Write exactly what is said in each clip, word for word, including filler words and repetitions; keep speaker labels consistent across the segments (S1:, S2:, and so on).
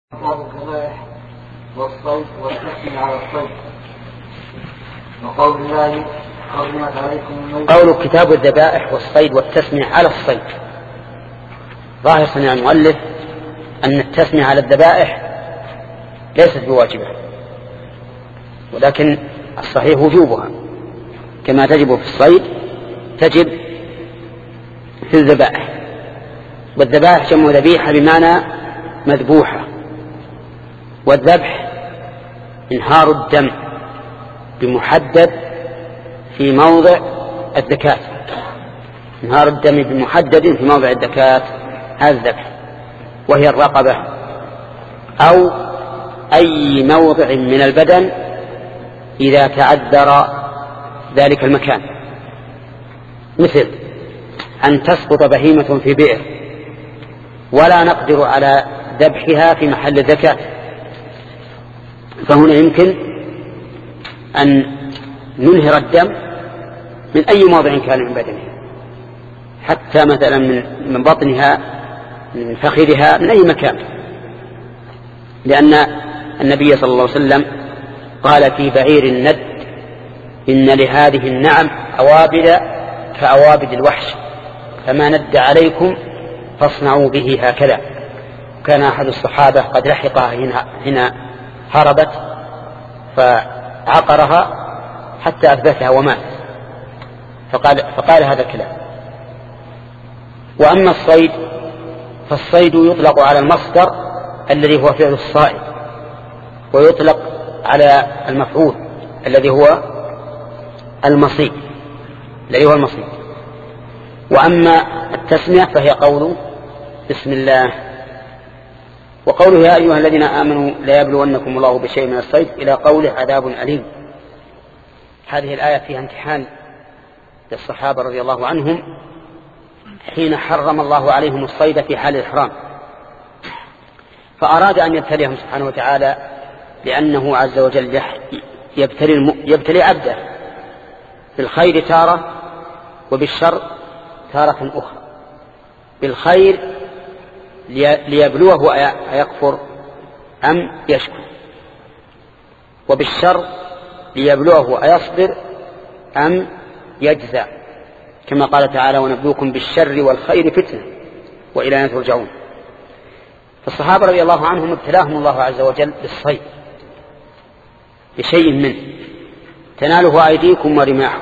S1: باب الذبائح والصيد والتسمية على الصيد. وقول الله حرمت عليكم الميتة.
S2: قول كتاب الذبائح والصيد والتسمية على الصيد. ظاهر صنيع المؤلف أن التسمية على الذبائح ليست بواجبة، ولكن الصحيح وجوبها كما تجب في الصيد تجب في الذبائح. والذبائح جمع ذبيحة بمعنى مذبوحة، والذبح انهار الدم بمحدد في موضع الذكاة، انهار الدم بمحدد في موضع الذكاة، هذا الذبح، وهي الرقبة أو أي موضع من البدن إذا تعذر ذلك المكان، مثل أن تسقط بهيمة في بئر ولا نقدر على ذبحها في محل الذكاة، فهنا يمكن أن ننهر الدم من أي موضع كان من بدنها، حتى مثلا من بطنها، من فخذها، من أي مكان، لأن النبي صلى الله عليه وسلم قال في بعير الند: إن لهذه النعم أوابد كأوابد الوحش، فما ند عليكم فاصنعوا به هكذا. كان أحد الصحابة قد لحقها هنا هربت فعقرها حتى أثبتها ومات، فقال, فقال هذا الكلام. وأما الصيد فالصيد يطلق على المصدر الذي هو فعل الصائد، ويطلق على المفعول الذي هو المصيد الذي هو المصيد. وأما التسمية فهي قول بسم الله. وقوله يا أيها الذين آمنوا لا يبلونكم الله بشيء من الصيد إلى قوله عذاب أليم. هذه الآية فيها امتحان للصحابة رضي الله عنهم حين حرم الله عليهم الصيد في حال الإحرام، فأراد أن يبتليهم سبحانه وتعالى، لأنه عز وجل يبتلي, الم... يبتلي عبده بالخير تارة وبالشر تارة أخرى. بالخير ليبلوه أيكفر أم يشكر، وبالشر ليبلوه أيصبر أم يجزع، كما قال تعالى: ونبلوكم بالشر والخير فتنة وإلينا ترجعون. فالصحابة رضي الله عنهم ابتلاهم الله عز وجل بالصيد بشيء منه تناله أيديكم ورماحكم،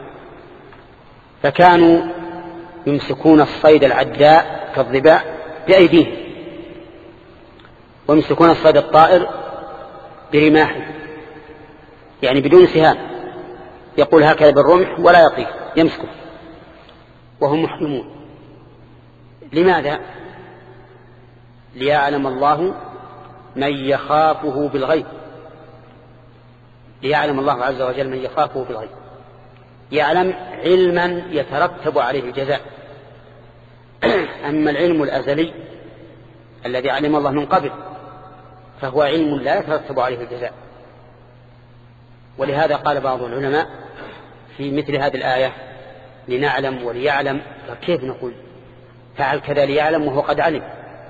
S2: فكانوا يمسكون الصيد العداء كالظباء بأيديهم، ويمسكون الصيد الطائر برماحه، يعني بدون سهام، يقول هكذا بالرمح ولا يطير، يمسكه وهم محرمون. لماذا؟ ليعلم الله من يخافه بالغيب، ليعلم الله عز وجل من يخافه بالغيب، يعلم علما يترتب عليه الجزاء. أما العلم الأزلي الذي علم الله من قبل فهو علم لا يترتب عليه الجزاء. ولهذا قال بعض العلماء في مثل هذه الآية: لنعلم وليعلم. فكيف نقول فعل كذا ليعلم وهو قد علم؟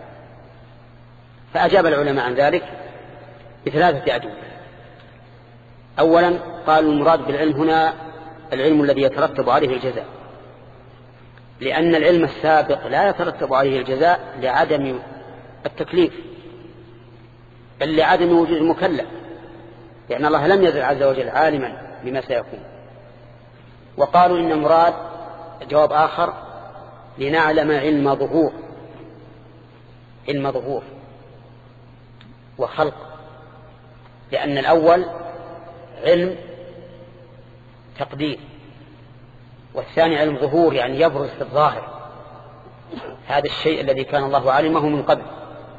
S2: فأجاب العلماء عن ذلك بثلاثة أجوبة. أولا قالوا المراد بالعلم هنا العلم الذي يترتب عليه الجزاء، لأن العلم السابق لا يترتب عليه الجزاء لعدم التكليف، بل لعدم وجود المكلف، لأن الله لم يزل عز وجل عالما بما سيكون. وقالوا إن مراد جواب آخر: لنعلم علم ظهور، علم ظهور وخلق، لأن الأول علم تقدير، والثاني علم ظهور، يعني يبرز في الظاهر هذا الشيء الذي كان الله علمه من قبل.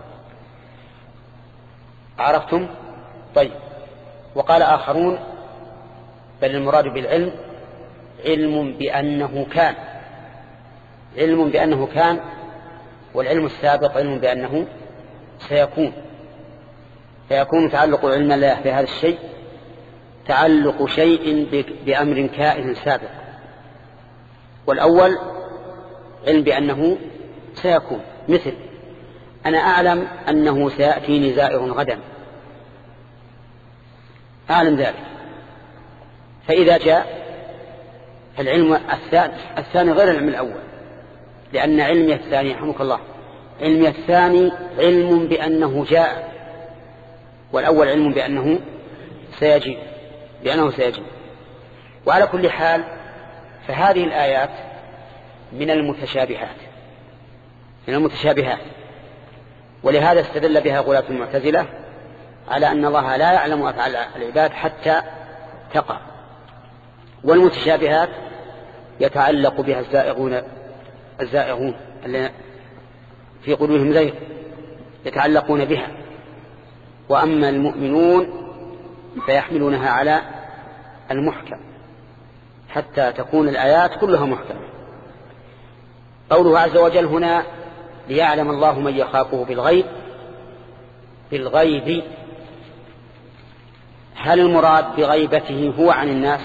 S2: عرفتم؟ طيب. وقال آخرون: بل المراد بالعلم علم بأنه كان، علم بأنه كان، والعلم السابق علم بأنه سيكون، فيكون تعلق علم الله في هذا الشيء تعلق شيء بأمر كائن سابق، والأول علم بأنه سيكون، مثل أنا أعلم أنه سيأتيني زائر غدا، أعلم ذلك، فإذا جاء فالعلم الثاني, الثاني غير العلم الأول، لأن علمي الثاني رحمك الله علمي الثاني علم بأنه جاء، والأول علم بأنه سيجي بأنه سيجي. وعلى كل حال فهذه الآيات من المتشابهات من المتشابهات ولهذا استدل بها غلاة المعتزلة على أن الله لا يعلم أفعال العباد حتى تقع. والمتشابهات يتعلق بها الزائغون الزائغون الذين في قلوبهم زيغ يتعلقون بها، وأما المؤمنون فيحملونها على المحكم حتى تكون الآيات كلها محكمة. قوله عز وجل هنا ليعلم الله من يخافه بالغيب بالغيب، هل المراد بغيبته هو عن الناس؟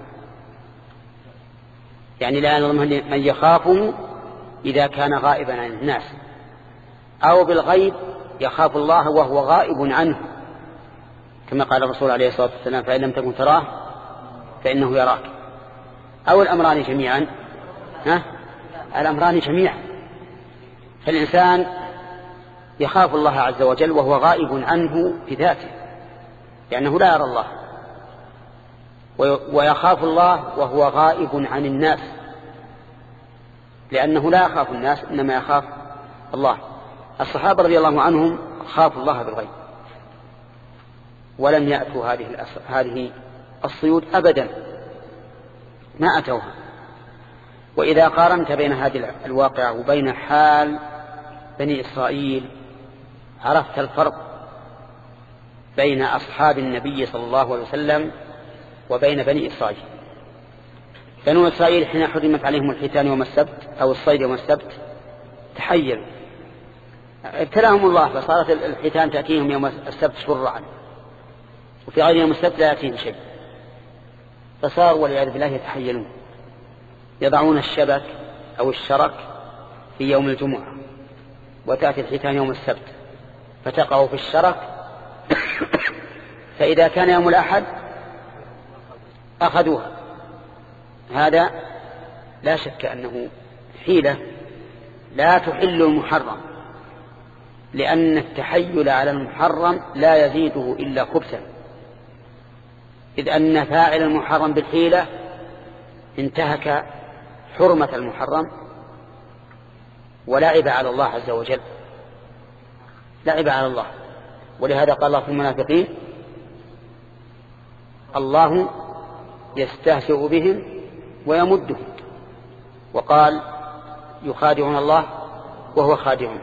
S2: يعني لا يعلم من يخافه إذا كان غائبا عن الناس، أو بالغيب يخاف الله وهو غائب عنه، كما قال الرسول عليه الصلاة والسلام فإن لم تكن تراه فإنه يراك، أو الأمران جميعا. ها؟ الأمران جميعا. فالإنسان يخاف الله عز وجل وهو غائب عنه بذاته لأنه لا يرى الله، ويخاف الله وهو غائب عن الناس لأنه لا يخاف الناس إنما يخاف الله. الصحابة رضي الله عنهم خافوا الله بالغيب ولم يأتوا هذه هذه الصيود أبدا، ما أتوها. وإذا قارنت بين هذه الواقعة وبين حال بني إسرائيل عرفت الفرق بين أصحاب النبي صلى الله عليه وسلم وبين بني إسرائيل. بنو إسرائيل حين حرمت عليهم الحيتان يوم السبت أو الصيد يوم السبت تحيروا، ابتلاهم الله فصارت الحيتان تأتيهم يوم السبت شرعا، وفي غير يوم السبت لا يأتيهم شيء، فصاروا والعياذ بالله يتحيلون، يضعون الشبك أو الشرك في يوم الجمعة وتأتي الحيتان يوم السبت فتقع في الشرك، فإذا كان يوم الأحد أخذوها. هذا لا شك أنه حيلة لا تحل المحرم، لأن التحيل على المحرم لا يزيده إلا خبثا، إذ أن فاعل المحرم بالحيلة انتهك حرمة المحرم ولعب على الله عز وجل، لعب على الله. ولهذا قال الله في المنافقين الله يستهزئ بهم ويمدهم، وقال يخادعون الله وهو خادعهم.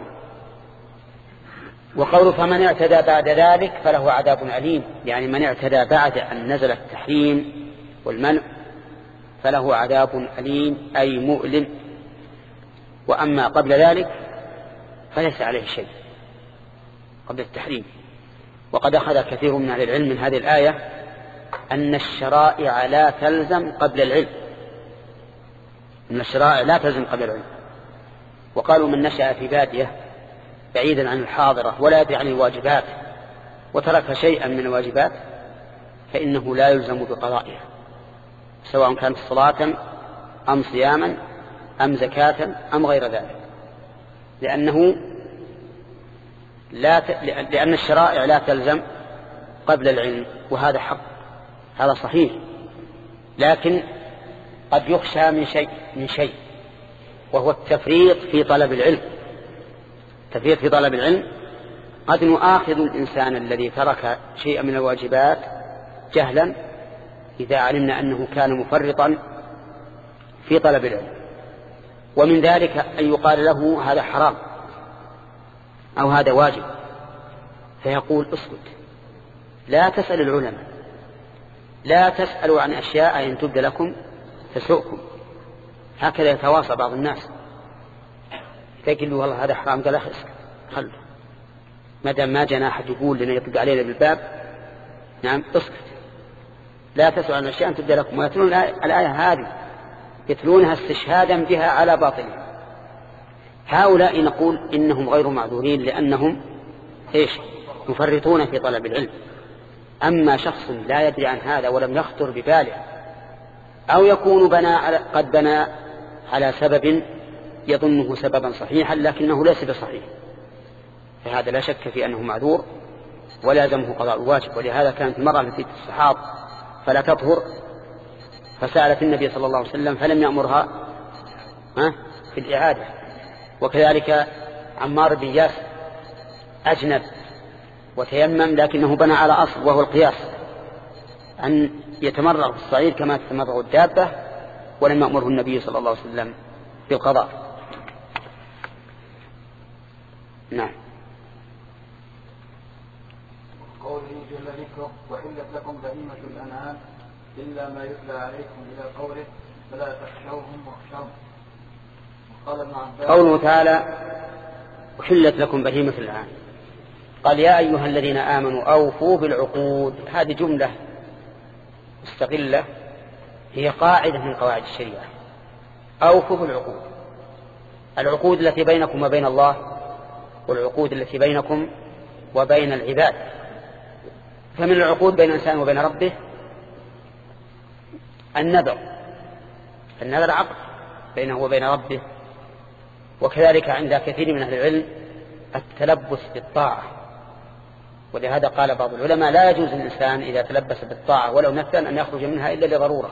S2: وقوله فمن اعتدى بعد ذلك فله عذاب أليم، يعني من اعتدى بعد أن نزل التحريم والمنع فله عذاب أليم أي مؤلم، وأما قبل ذلك فليس عليه شيء قبل التحريم. وقد أخذ كثير من أهل العلم من هذه الآية أن الشرائع لا تلزم قبل العلم، أن الشرائع لا تلزم قبل العلم، وقالوا من نشأ في بادية بعيدا عن الحاضرة ولا يدري عن الواجبات وترك شيئا من الواجبات فإنه لا يلزم بقضائها، سواء كانت صلاة أم صياما أم زكاة أم غير ذلك، لأنه لا ت... لأن الشرائع لا تلزم قبل العلم، وهذا حق، هذا صحيح. لكن قد يخشى من شيء من شيء وهو التفريط في طلب العلم. التفريط في طلب العلم قد نؤاخذ الإنسان الذي ترك شيئا من الواجبات جهلا إذا علمنا أنه كان مفرطا في طلب العلم، ومن ذلك أن يقال له هذا حرام أو هذا واجب فيقول اسكت، لا تسأل العلماء، لا تسألوا عن أشياء إن تبد لكم تسؤكم. هكذا يتواصى بعض الناس، تقول له والله هذا حرام، قال اسكت خله، ما دام ما جاءنا أحد يقول لنا يطبق علينا بالباب نعم اسكت، لا تسألوا عن أشياء إن تبد لكم. ويتلون الآية هذه يتلونها استشهادا بها على باطلها. هؤلاء نقول إنهم غير معذورين لأنهم إيش مفرطون في طلب العلم. أما شخص لا يدري عن هذا ولم يخطر بباله أو يكون بنى على قد بنى على سبب يظنه سببا صحيحا لكنه ليس بصحيح، فهذا لا شك في أنه معذور ولا يلزمه قضاء الواجب. ولهذا كانت المرأة التي تستحاض فلا تطهر فسألت النبي صلى الله عليه وسلم فلم يأمرها في الإعادة. وكذلك عمار بن ياسر أجنب وتيمم لكنه بنى على أصل وهو القياس أن يتمرغ في الصعيد كما تتمرغ الدابة ولم يأمره النبي صلى الله عليه وسلم بالقضاء. نعم.
S1: قوله جل ذكره وحلت لكم بهيمة الأنعام إلا ما يتلى عليكم إلى قوله فلا تخشوهم واخشوهم. قال ابن عباس
S2: قوله تعالى وحلت لكم بهيمة الأنعام قال يا أيها الذين آمنوا أوفوا بالعقود. هذه جملة مستقلة هي قاعدة من قواعد الشريعة. أوفوا بالعقود، العقود التي بينكم وبين الله والعقود التي بينكم وبين العباد. فمن العقود بين الإنسان وبين ربه النذر، النذر عقد بينه وبين ربه. وكذلك عند كثير من أهل العلم التلبس بالطاعة، ولهذا قال بعض العلماء لا يجوز للإنسان إذا تلبس بالطاعة ولو نفسا أن يخرج منها إلا لضرورة،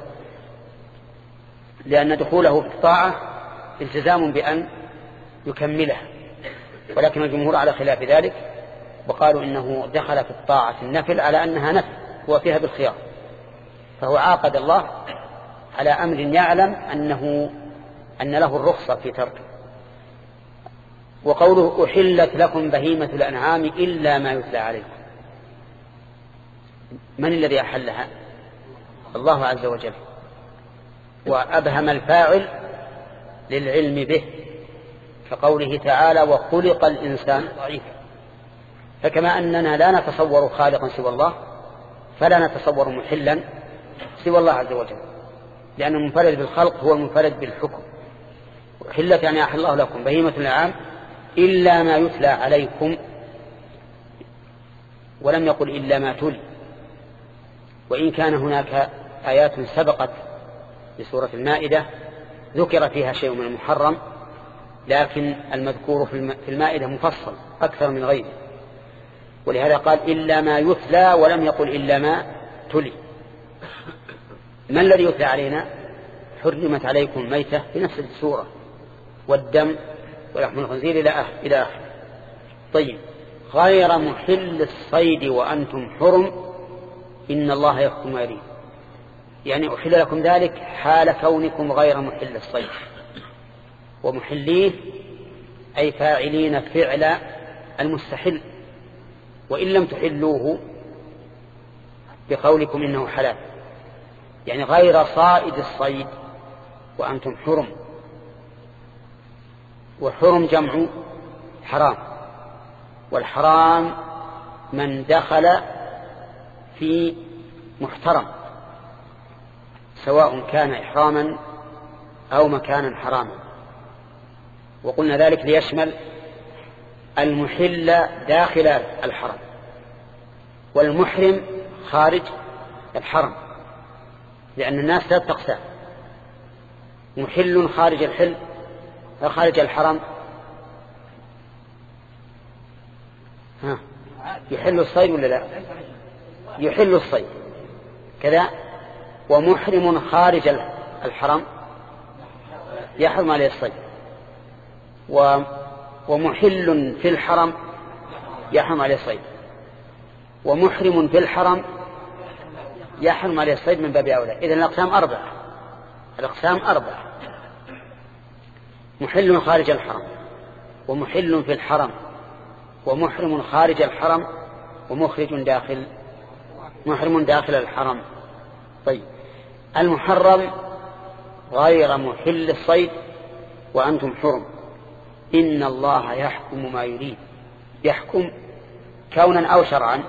S2: لأن دخوله بالطاعة التزام بأن يكملها. ولكن الجمهور على خلاف ذلك وقالوا إنه دخل في الطاعة النفل على أنها نفل وفيها بالخيار، فهو عاقد الله على أمر يعلم أنه أن له الرخصة في تركه. وقوله أحلت لكم بهيمة الأنعام إلا ما يتلى عليكم، من الذي أحلها؟ الله عز وجل، وأبهم الفاعل للعلم به كقوله تعالى وخلق الإنسان ضعيفا. فكما أننا لا نتصور خالقا سوى الله فلا نتصور محلا سوى الله عز وجل، لأن المنفرد بالخلق هو المنفرد بالحكم. وحلت يعني أحل الله لكم بهيمة الأنعام إلا ما يتلى عليكم، ولم يقل إلا ما تلي. وإن كان هناك آيات سبقت في سورة المائدة ذكر فيها شيء من المحرم، لكن المذكور في المائدة مفصل أكثر من غيره، ولهذا قال إلا ما يتلى ولم يقل إلا ما تلي. ما الذي يتلى علينا؟ حرمت عليكم الميتة في نفس السورة والدم ولحم الخنزير إلى آخر. طيب، غير محل الصيد وأنتم حرم إن الله يحكم ما يريد، يعني أحل لكم ذلك حال كونكم غير محل الصيد. ومحليه أي فاعلين فعل المستحل، وإن لم تحلوه بقولكم إنه حلال، يعني غير صائد الصيد وأنتم حرم. وحرم جمع حرام، والحرام من دخل في محترم سواء كان إحراما أو مكانا حراما. وقلنا ذلك ليشمل المحل داخل الحرم والمحرم خارج الحرم، لأن الناس لا تقسم، محل خارج الحل خارج الحرم ها يحل الصيد ولا لا؟ يحل الصيد كذا. ومحرم خارج الحرم يحرم عليه الصيد، ومحل في الحرم يحرم عليه الصيد، ومحرم في الحرم يحرم عليه الصيد من باب أولى. إذن الأقسام أربعة، الأقسام أربعة: محل خارج الحرم، ومحل في الحرم، ومحرم خارج الحرم، ومخرج داخل محرم داخل الحرم. طيب، المحرم غير محل الصيد وأنتم حرم إن الله يحكم ما يريد. يحكم كونا أو شرعا،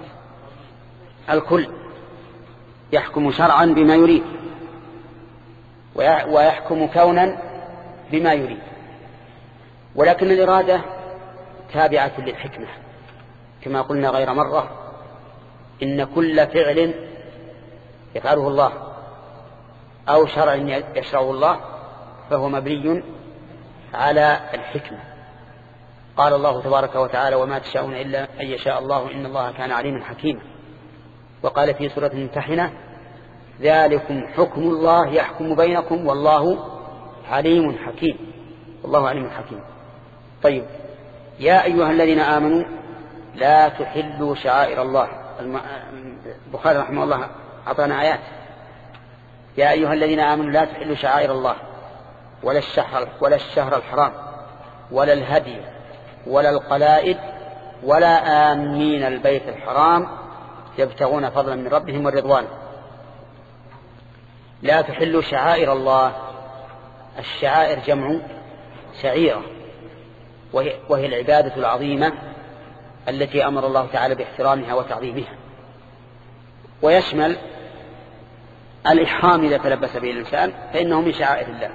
S2: الكل يحكم شرعا بما يريد ويحكم كونا بما يريد. ولكن الإرادة تابعة للحكمة، كما قلنا غير مرة إن كل فعل يفعله الله أو شرع يشرعه الله فهو مبني على الحكمة. قال الله تبارك وتعالى: وما تشاءون إلا أن يشاء الله إن الله كان عليما حكيما. وقال في سورة الممتحنة: ذلكم حكم الله يحكم بينكم والله عليم حكيم. والله عليم حكيم. طيب، يا أيها الذين آمنوا لا تحلوا شعائر الله. البخاري رحمه الله أعطانا آيات: يا أيها الذين آمنوا لا تحلوا شعائر الله ولا الشهر, ولا الشهر الحرام ولا الهدي ولا القلائد ولا آمين البيت الحرام يبتغون فضلا من ربهم والرضوان. لا تحلوا شعائر الله. الشعائر جمع شعيرة، وهي, وهي العبادة العظيمة التي أمر الله تعالى باحترامها وتعظيمها. ويشمل الإحرام إذا تلبس به الإنسان فإنه من شعائر الله.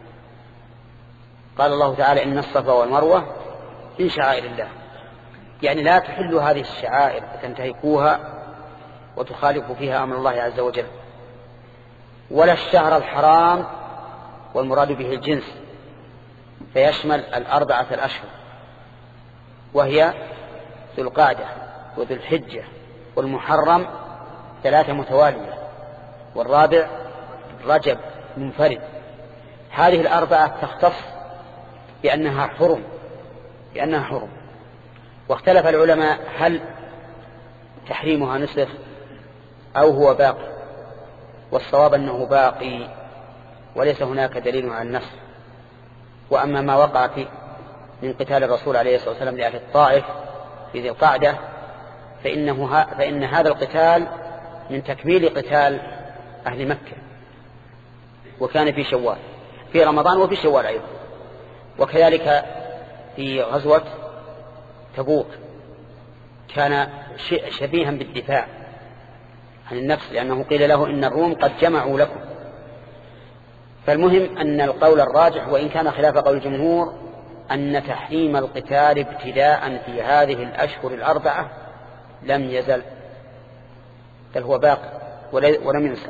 S2: قال الله تعالى: إن الصفا والمروة من شعائر الله. يعني لا تحلوا هذه الشعائر وتنتهكوها وتخالفوا فيها أمر الله عز وجل. ولا الشهر الحرام، والمراد به الجنس، فيشمل الأربعة الأشهر، وهي ذو القعدة وذو الحجة والمحرم ثلاثة متوالية، والرابع رجب منفرد. هذه الأربعة تختص بأنها حرم بأنها حرم واختلف العلماء هل تحريمها نسخ أو هو باقي، والصواب أنه باقي وليس هناك دليل على النسخ. وأما ما وقع في من قتال الرسول عليه الصلاة والسلام لأهل الطائف في ذي القعدة فإنه ها فإن هذا القتال من تكميل قتال أهل مكة، وكان في شوال في رمضان وفي شوال أيضا. وكذلك في غزوة تبوك كان شبيها بالدفاع عن النفس، لأنه قيل له إن الروم قد جمعوا لكم. فالمهم أن القول الراجح وإن كان خلاف قول الجمهور أن تحريم القتال ابتداء في هذه الأشهر الأربعة لم يزل، بل هو باقي ولم ينسى.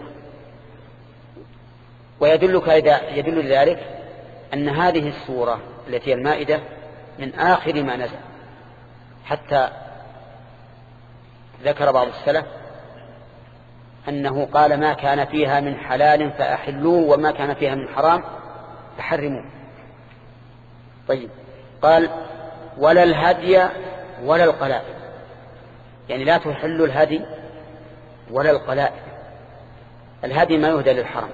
S2: ويدلك يدل ذلك أن هذه السورة التي هي المائدة من آخر ما نزل، حتى ذكر بعض السلف أنه قال: ما كان فيها من حلال فأحلوه وما كان فيها من حرام فحرموه. طيب، قال: ولا الهدي ولا القلائد، يعني لا تحلوا الهدي ولا القلائد. الهدي ما يهدى للحرم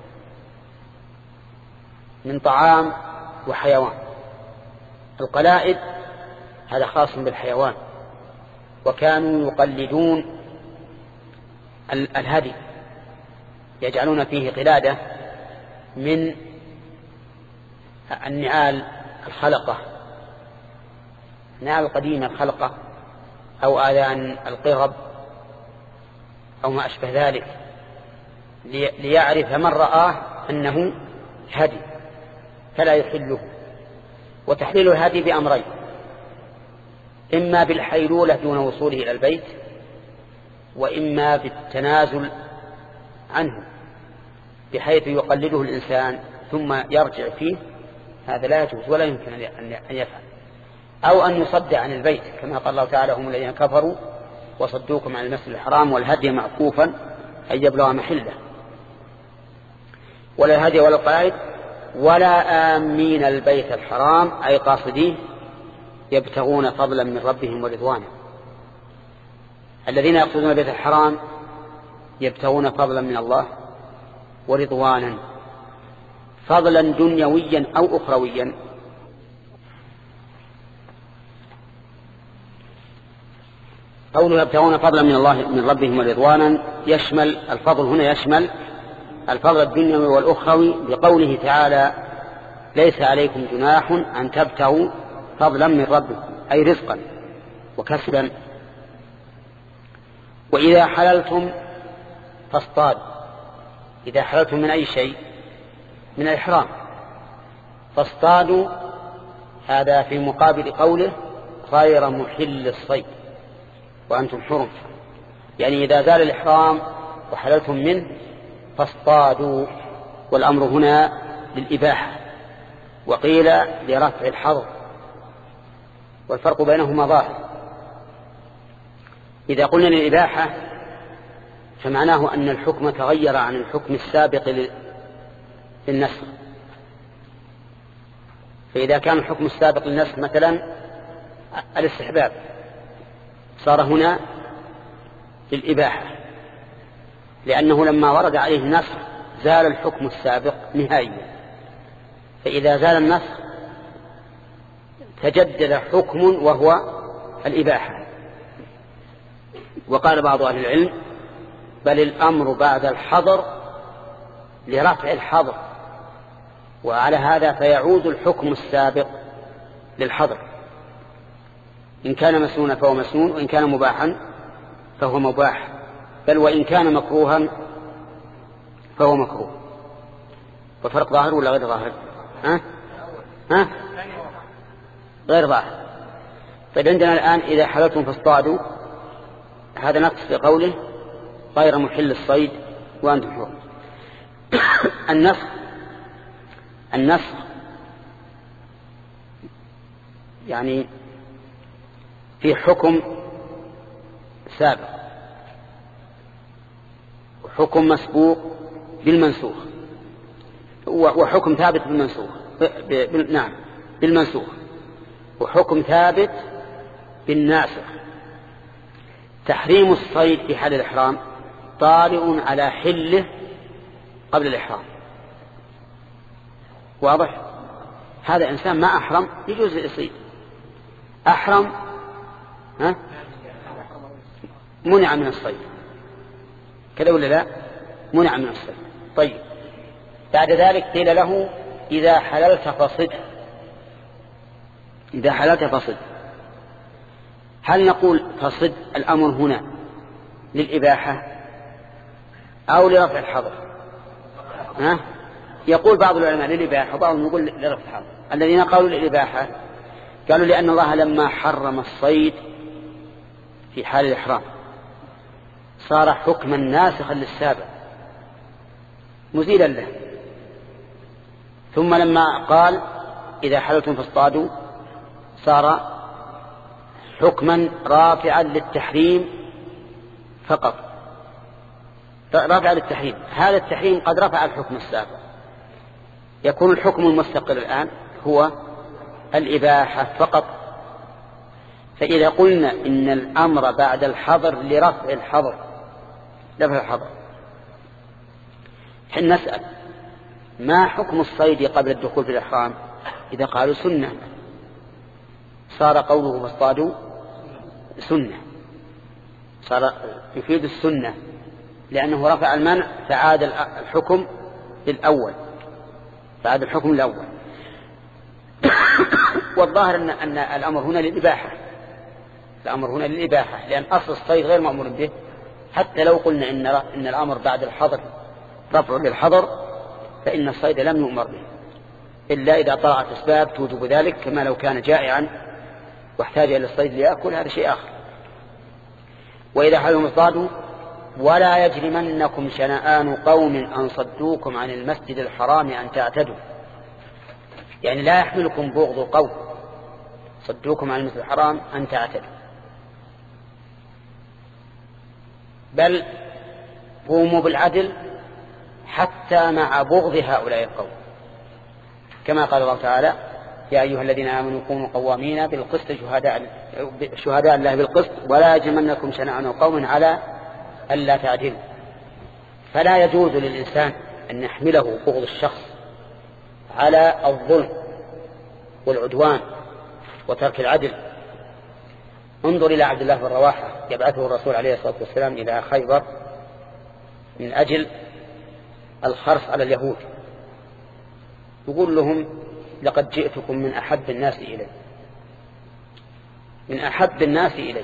S2: من طعام وحيوان. القلائد هذا خاص بالحيوان، وكانوا يقلدون الهدي، يجعلون فيه قلادة من النعال الخلقة، النعال القديمة الخلقة، أو آذان القرب أو ما أشبه ذلك، ليعرف من رآه أنه هدي فلا يحله. وتحليل الهدي بأمرين: إما بالحيلولة دون وصوله إلى البيت، وإما بالتنازل عنه بحيث يقلده الإنسان ثم يرجع فيه، هذا لا يجوز ولا يمكن أن يفعل. أو أن يصد عن البيت كما قال الله تعالى: هم الذين كفروا وصدوكم عن المسجد الحرام والهدي معكوفا أن يبلغ محله. ولا الهدي ولا القلائد ولا آمين البيت الحرام، أي قاصديه يبتغون فضلا من ربهم ورضوانا. الذين يقصدون البيت الحرام يبتغون فضلا من الله ورضوانا، فضلا دنيويا أو أخرويا. قوله يبتغون فضلا من الله من ربهم ورضوانا يشمل الفضل هنا يشمل الفضل الدنيوي والأخروي، بقوله تعالى: ليس عليكم جناح أن تبتغوا فضلا من ربكم، أي رزقا وكسبا. وإذا حللتم فاصطادوا. إذا حللتم من أي شيء؟ من الإحرام. فاصطادوا هذا في مقابل قوله غير محل الصيد وأنتم حرم، يعني إذا زال الإحرام وحللتم منه فاصطادوا، والأمر هنا للإباحة، وقيل لرفع الحظر، والفرق بينهما ظاهر. إذا قلنا للإباحة فمعناه أن الحكم تغير عن الحكم السابق للنسخ، فإذا كان الحكم السابق للنسخ مثلا الاستحباب صار هنا للإباحة، لأنه لما ورد عليه النسخ زال الحكم السابق نهائيا، فإذا زال النسخ تجدد حكم وهو الإباحة. وقال بعض أهل العلم بل الأمر بعد الحظر لرفع الحظر، وعلى هذا فيعود الحكم السابق للحظر، إن كان مسنونا فهو مسنون، وإن كان مباحا فهو مباح، بل وإن كان مكروها فهو مكروه. وفرق ظاهر ولا غير ظاهر؟ ها؟ ها؟ غير ظاهر. طيب عندنا الآن إذا حللتم فاصطادوا، هذا نقص في قوله غير محل الصيد وأنتم حرم. النسخ النسخ يعني في حكم سابق وحكم مسبوق بالمنسوخ، وحكم ثابت بالمنسوخ ب... ب... نعم بالمنسوخ، وحكم ثابت بالناسخ. تحريم الصيد في حال الإحرام طارئ على حله قبل الإحرام، واضح؟ هذا إنسان ما أحرم يجوز يصيد، أحرم ها منع من الصيد، كذا ولا لا؟ منع من الصيد. طيب بعد ذلك قيل له إذا حللت فصد، إذا حللت فصد، هل نقول فصد الأمر هنا للإباحة أو لرفع الحظر؟ ها؟ يقول بعض العلماء للإباحة وبعضهم يقول لرفع الحظر. الذين قالوا للإباحة قالوا لأن الله لما حرم الصيد في حال الإحرام صار حكما ناسخا للسابق مزيلا له، ثم لما قال إذا حللتم فاصطادوا صار حكما رافعا للتحريم فقط، رافعا للتحريم. هذا التحريم قد رفع الحكم السابق، يكون الحكم المستقل الآن هو الإباحة فقط. فإذا قلنا إن الأمر بعد الحظر لرفع الحظر رفع الحظر حين نسأل ما حكم الصيد قبل الدخول في الإحرام؟ إذا قالوا سنة صار قوله فاصطادوا سنة، صار يفيد السنة لأنه رفع المنع فعاد الحكم للأول، فعاد الحكم الأول. والظاهر أن, أن الأمر هنا للإباحة، الأمر هنا للإباحة، لأن أصل الصيد غير مأمور به، حتى لو قلنا إن, إن الأمر بعد الحظر رفع للحظر فإن الصيد لم يؤمر به إلا إذا طلعت أسباب توجب ذلك، كما لو كان جائعا واحتاج إلى الصيد ليأكل، هذا شيء آخر. وإذا حلوا اصطادوا ولا يجرمنكم شنآن قوم أن صدوكم عن المسجد الحرام أن تعتدوا، يعني لا يحملكم بغض قوم صدوكم عن المسجد الحرام أن تعتدوا، بل قوموا بالعدل حتى مع بغض هؤلاء القوم، كما قال الله تعالى يا أيها الذين آمنوا كونوا قوامين بالقسط شهداء شهداء الله بالقسط ولا يجرمنكم شنآن قوم على ألا تعدلوا. فلا يجوز للإنسان أن يحمله بغض الشخص على الظلم والعدوان وترك العدل. انظر إلى عبد الله بن رواحة يبعثه الرسول عليه الصلاة والسلام إلى خيبر من أجل الحرص على اليهود، يقول لهم لقد جئتكم من أحب الناس إلي، من أحب الناس إلي،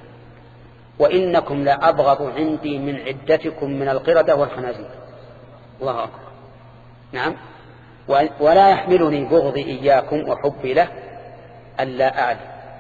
S2: وإنكم لأبغض عندي من عدتكم من القردة والخنازير. الله أكبر. نعم. ولا يحملني بغضي إياكم وحبي له ألا أعدل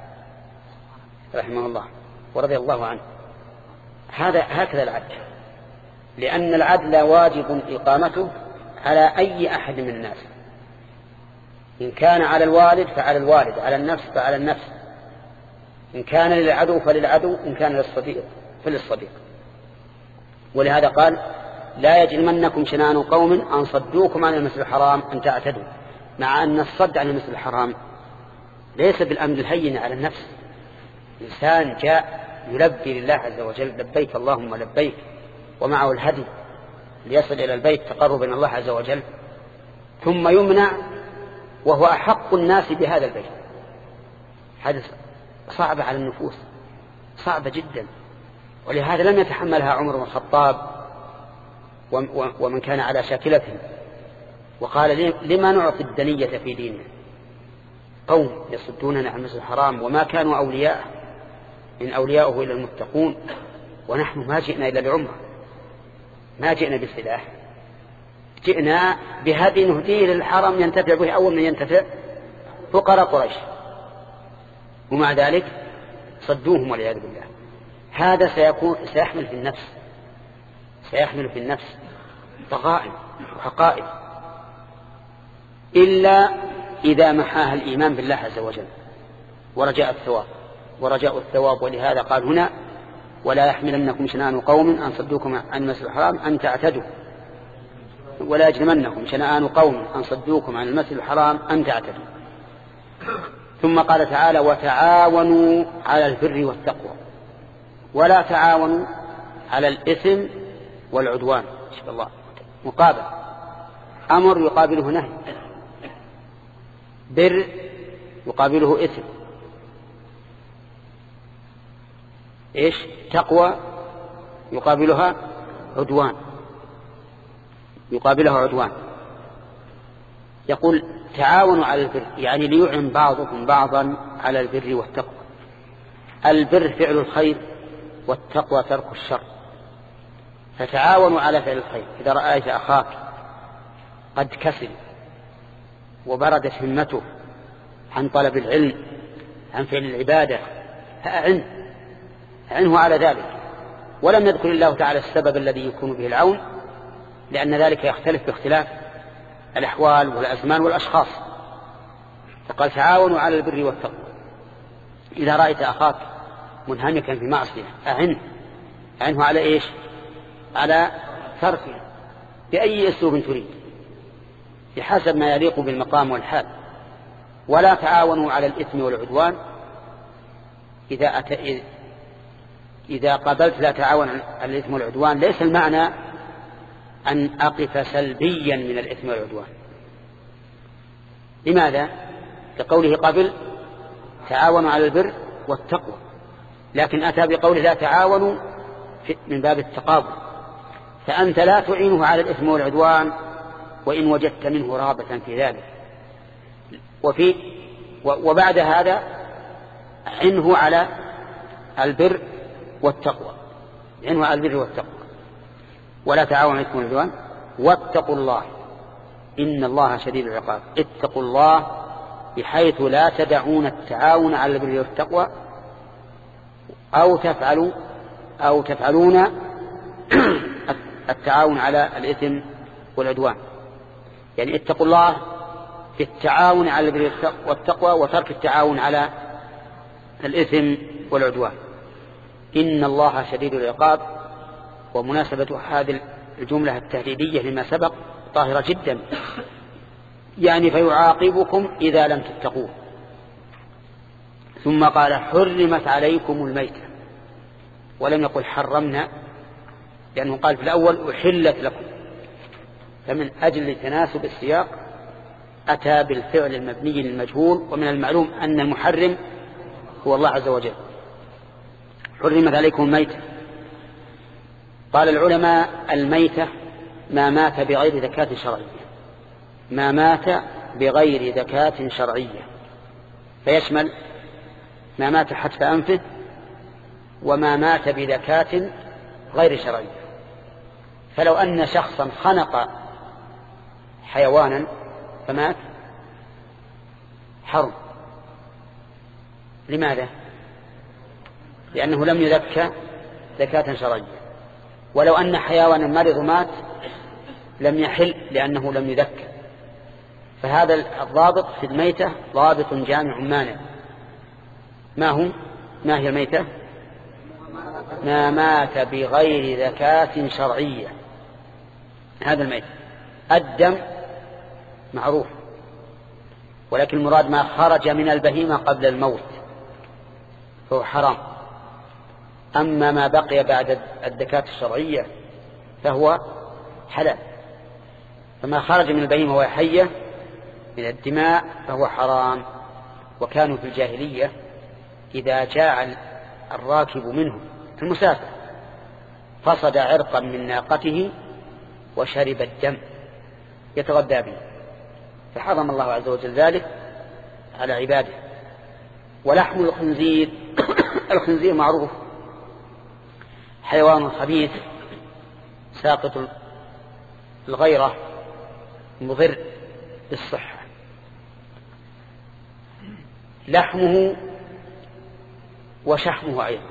S2: رحمه الله ورضي الله عنه. هذا هكذا العدل، لأن العدل واجب إقامته على أي أحد من الناس، إن كان على الوالد فعلى الوالد، على النفس فعلى النفس، إن كان للعدو فللعدو، إن كان للصديق فللصديق. ولهذا قال لا يجرمنكم شنآن قوم أن صدوكم عن المسجد الحرام أن تعتدوا، مع أن الصد عن المسجد الحرام ليس بالأمر الهين على النفس. إنسان جاء يلبي لله عز وجل لبيك اللهم لبيك، ومعه الهدي ليصل إلى البيت تقربا إلى الله عز وجل، ثم يمنع وهو أحق الناس بهذا البيت. هذا صعب على النفوس، صعبة جدا. ولهذا لم يتحملها عمر بن الخطاب ومن كان على شاكلته، وقال لما نعطي الدنية في ديننا، قوم يصدوننا عن المسجد الحرام وما كانوا أولياء إن أولياؤه إلا المتقون، ونحن ما جئنا إلا بعمرة، ما جئنا بسلاح، جئنا بهدي نهديه للحرم ينتفع به أول من ينتفع فقراء قريش، ومع ذلك صدوهم والعياذ بالله. هذا سيكون سيحمل في النفس سيحمل في النفس ضغائن وحقائق، إلا إذا محاها الإيمان بالله عز وجل ورجاء الثواب ورجاء الثواب. ولهذا قال هنا ولا يحملنكم شنآن قوم أن صدوكم عن المسجد الحرام أن تعتدوا، ولا يجرمنكم شنآن قوم أن صدوكم عن المسجد الحرام أن تعتدوا. ثم قال تعالى وتعاونوا على البر والتقوى، ولا تعاونوا على الإثم والعدوان. شاء الله مقابل، أمر يقابله نهي، بر يقابله إثم، إيش تقوى يقابلها عدوان، يقابلها عدوان. يقول تعاونوا على البر، يعني ليعن بعضكم بعضا على البر والتقوى. البر فعل الخير والتقوى ترك الشر، فتعاونوا على فعل الخير. إذا رأيت أخاك قد كسل وبردت همته عن طلب العلم عن فعل العبادة فأعنه أعنه على ذلك. ولم يذكر الله تعالى السبب الذي يكون به العون، لأن ذلك يختلف باختلاف الأحوال والأزمان والأشخاص. فقال تعاونوا على البر والتقوى. إذا رأيت أخاك منهمكا في معصية أعنه أعنه على إيش؟ على تركه بأي أسلوب تريد بحسب ما يليق بالمقام والحال. ولا تعاونوا على الإثم والعدوان. إذا أت... إذا قبلت لا تعاون على الإثم والعدوان ليس المعنى أن أقف سلبيا من الإثم والعدوان. لماذا؟ كقوله قبل تعاونوا على البر والتقوى، لكن أتى بقوله لا تعاونوا من باب التقابل، فأنت لا تعينه على الإثم والعدوان وإن وجدت منه رغبة في ذلك. وفي وبعد هذا عنه على البر والتقوى، عنه على البر والتقوى. ولا تعاونوا على الإثم والعدوان واتقوا الله إن الله شديد العقاب. اتقوا الله بحيث لا تدعون التعاون على البر والتقوى أو تفعلوا أو تفعلون التعاون على الإثم والعدوان. يعني اتقوا الله في التعاون على البر والتقوى وترك التعاون على الإثم والعدوان. إن الله شديد العقاب. ومناسبة هذه الجملة التهديدية لما سبق طاهرة جدا، يعني فيعاقبكم إذا لم تتقوه. ثم قال حرمت عليكم الميتة، ولم يقل حرمنا، لأنه قال في الأول أحلت لكم، فمن أجل تناسب السياق أتى بالفعل المبني للمجهول، ومن المعلوم أن المحرم هو الله عز وجل. حرمت عليكم الميتة. قال العلماء الميتة ما مات بغير زكاة شرعية، ما مات بغير زكاة شرعية، فيشمل ما مات حتف أنفه وما مات بزكاة غير شرعية. فلو أن شخصا خنق حيوانا فمات حرم، لماذا؟ لأنه لم يذكى زكاة شرعية. ولو أن حيوانا مرض مات لم يحل لأنه لم يذكى. فهذا الضابط في الميتة ضابط جامع مانع. ما هو؟ ما هي الميتة؟ ما مات بغير زكاة شرعية، هذا الميت. الدم معروف، ولكن المراد ما خرج من البهيمة قبل الموت فهو حرام. أما ما بقي بعد الزكاة الشرعية فهو حلال. فما خرج من البهيمة وهي حية من الدماء فهو حرام. وكانوا في الجاهلية إذا جاء الراكب منه المسافر فصد عرقا من ناقته وشرب الدم يتغذى به، فحرم الله عز وجل ذلك على عباده. ولحم الخنزير الخنزير معروف حيوان خبيث ساقط الغيرة مضر بالصحة. لحمه وشحمه أيضا،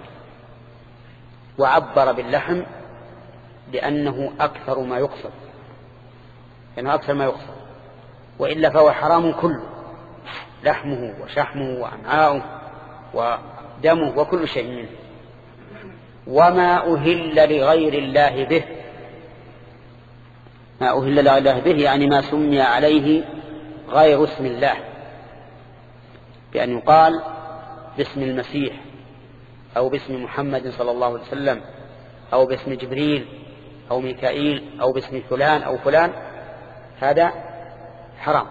S2: وعبر باللحم لأنه أكثر ما يقصد، لأنه أكثر ما يقصد، وإلا فهو حرام كله، لحمه وشحمه وأمعاؤه ودمه وكل شيء منه. وما أهل لغير الله به، ما أهل لغير الله به يعني ما سمي عليه غير اسم الله، بأن يقال باسم المسيح أو باسم محمد صلى الله عليه وسلم أو باسم جبريل أو ميكائيل أو باسم فلان أو فلان، هذا حرام،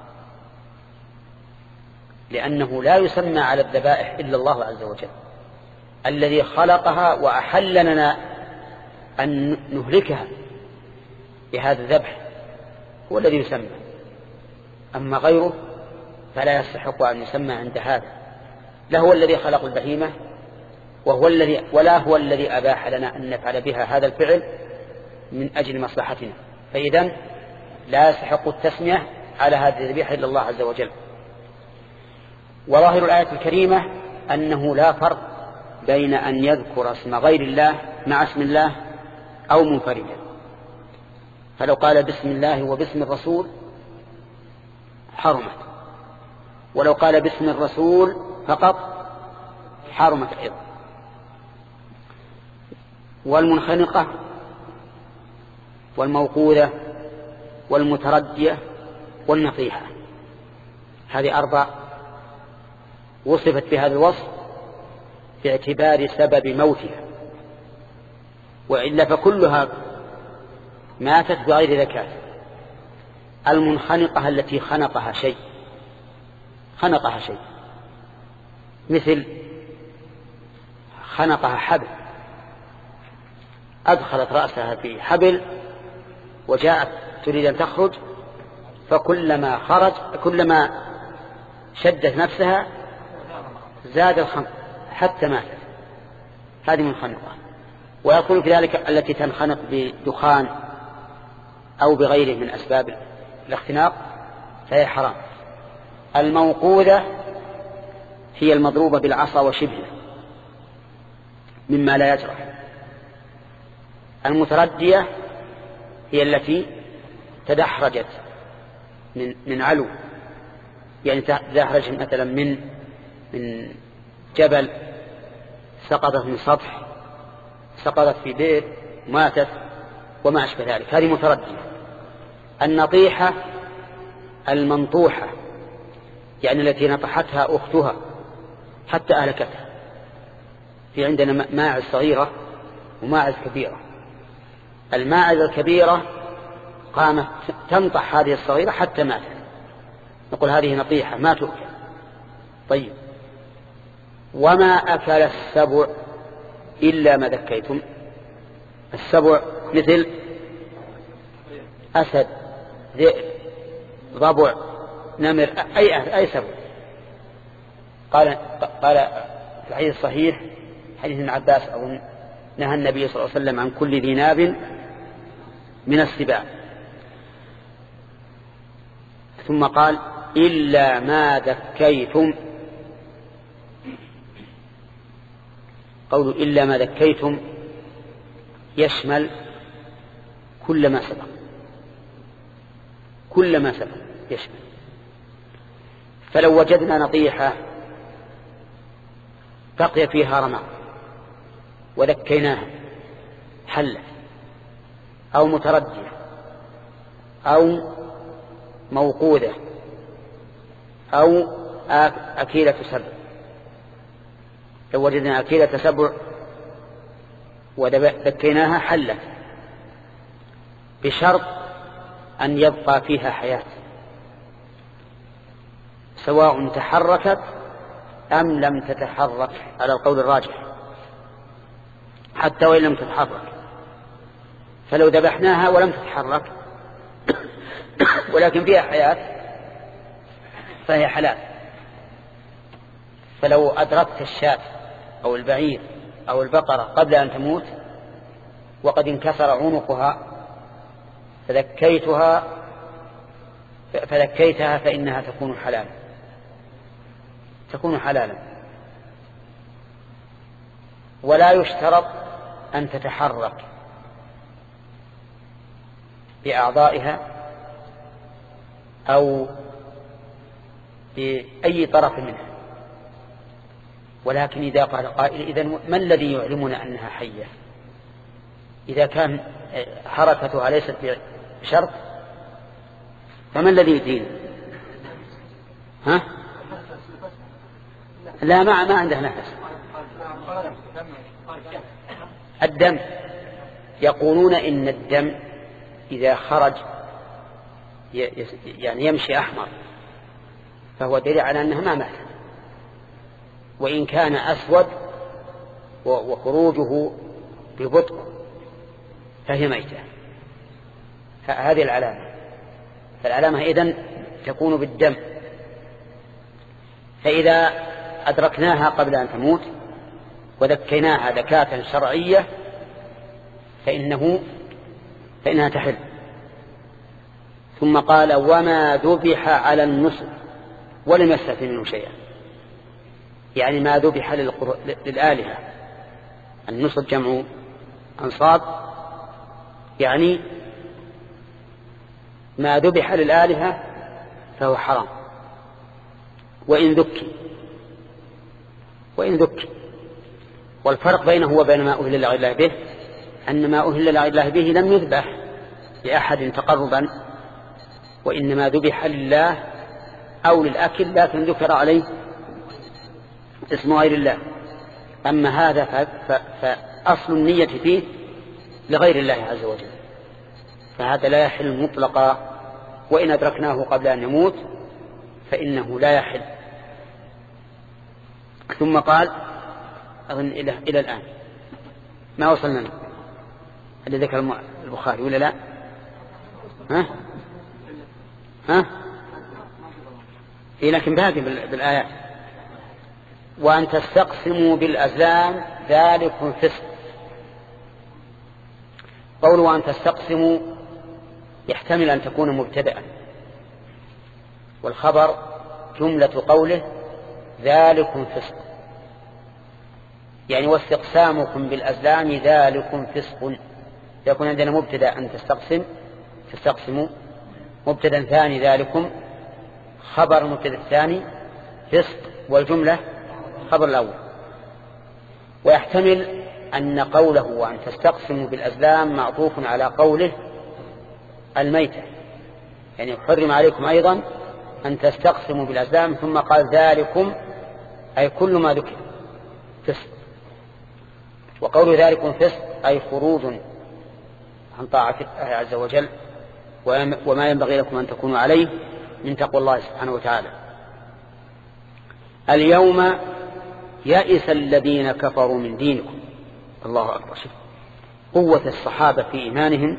S2: لأنه لا يسمى على الذبائح إلا الله عز وجل الذي خلقها وأحل لنا أن نهلكها بهذا الذبح، هو الذي يسمى. أما غيره فلا يستحق أن يسمى عند هذا، لا هو الذي خلق البهيمة وهو الذي ولا هو الذي أباح لنا أن نفعل بها هذا الفعل من أجل مصلحتنا، فإذن لا يستحق التسمية على هذه الذبيحة إلا الله عز وجل. وظاهر الآية الكريمة أنه لا فرق بين أن يذكر اسم غير الله مع اسم الله أو منفردا. فلو قال بسم الله وباسم الرسول حرمت، ولو قال باسم الرسول فقط حرمت أيضا. والمنخنقة والموقوذة والمتردية والنطيحة، هذه أربع وصفت بهذا الوصف باعتبار سبب موتها، وإلا فكلها ماتت بغير زكاة. المنخنقة التي خنقها شيء خنقها شيء مثل خنقها حبل، أدخلت رأسها في حبل وجاءت تريد أن تخرج، فكلما خرج كلما شدت نفسها زاد الخنق حتى ماتت، هذه منخنقة. ويقول في ذلك التي تنخنق بدخان أو بغيره من أسباب الاختناق فهي حرام. الموقوذة هي المضروبة بالعصا وشبهه مما لا يجرح. المتردية هي التي تدحرجت من من علو، يعني تدحرج مثلا من من جبل، سقطت من سطح، سقطت في بئر ماتت وما أشبه ذلك، هذه متردية. النطيحة المنطوحة يعني التي نطحتها أختها حتى أهلكتها. في عندنا ماعز صغيرة وماعز كبيرة. الماعز الكبيرة قامت تنطح هذه الصغيرة حتى ماتت، نقول هذه نطيحة ما تؤكل. طيب، وما أكل السبع إلا ما ذكيتم. السبع مثل أسد، ذئب، ضبع، نمر، أي أي سبع. قال قال في الحديث الصحيح حديث ابن عباس أو نهى النبي صلى الله عليه وسلم عن كل ذي ناب من السباع، ثم قال إلا ما ذكيتم. قول إلا ما ذكيتم يشمل كل ما سبق، كل ما سبق يشمل. فلو وجدنا نطيحة بقي فيها رمق وذكيناها حلت، أو متردية أو موقودة أو أكيلة سبع، لو وجدنا أكيلة سبع وذكيناها حلت، بشرط أن يبقى فيها حياة، سواء تحركت أم لم تتحرك على القول الراجح، حتى وإن لم تتحرك. فلو ذبحناها ولم تتحرك ولكن فيها حياة فهي حلال. فلو أدركت الشاة أو البعير أو البقرة قبل أن تموت وقد انكسر عنقها فذكيتها فذكيتها فإنها تكون حلالا، تكون حلالا. ولا يشترط أن تتحرك بأعضائها أو بأي طرف منها، ولكن إذا قال قائل إذن ما الذي يعلمنا أنها حية؟ إذا كان حركتها ليست بشرط فما الذي يدين؟ ها؟ لا، ما ما عنده نفس. الدم يقولون إن الدم إذا خرج يعني يمشي أحمر فهو دليل على أنها ما ماتت، وإن كان أسود وخروجه ببطء فهي ميتة. هذه العلامة، فالعلامة إذن تكون بالدم. فإذا أدركناها قبل أن تموت وذكيناها ذكاة شرعية فإنه فإنها تحل. ثم قال وما ذبح على النصب ولم يستثن منه شيئا، يعني ما ذبح للآلهة. النصب جمع أنصاب، يعني ما ذبح للآلهة فهو حرام وإن ذكي وإن ذكي. والفرق بينه وبين ما أهل لغير الله به أن ما أهل لغير الله به لم يذبح لأحد تقربا، وإنما ذبح لله أو للأكل لكن ذكر عليه اسم غير الله. أما هذا فأصل النية فيه لغير الله عز وجل، فهذا لا يحل مطلقا، وإن أدركناه قبل أن يموت فإنه لا يحل. ثم قال أظن إلى, إلى الآن ما وصلنا اللي ذكر البخاري ولا لا؟ ها؟ ها؟ إيه لكن باقي بالآيات. وأن تستقسموا بالأزلام ذلكم فسق. قولوا أن تستقسموا يحتمل أن تكون مبتدأ، والخبر جملة قوله ذلكم فسق، يعني واستقسامكم بالأزلام ذلكم فسق. يكون عندنا مبتدأ أن تستقسم تستقسموا، مبتدأ ثاني ذلكم، خبر المبتدأ الثاني فسق، والجملة خبر الأول. ويحتمل أن قوله وأن تستقسموا بالأزلام معطوف على قوله الميتة، يعني حرم عليكم أيضا أن تستقسموا بالأزلام، ثم قال ذلكم أي كل ما ذكر فسق. وقول ذلكم فسق أي خروج عن طاعة الله عز وجل وما ينبغي لكم أن تكونوا عليه من تقوى الله سبحانه وتعالى. اليوم يئس الذين كفروا من دينكم. الله أكبر. شوف قوة الصحابة في إيمانهم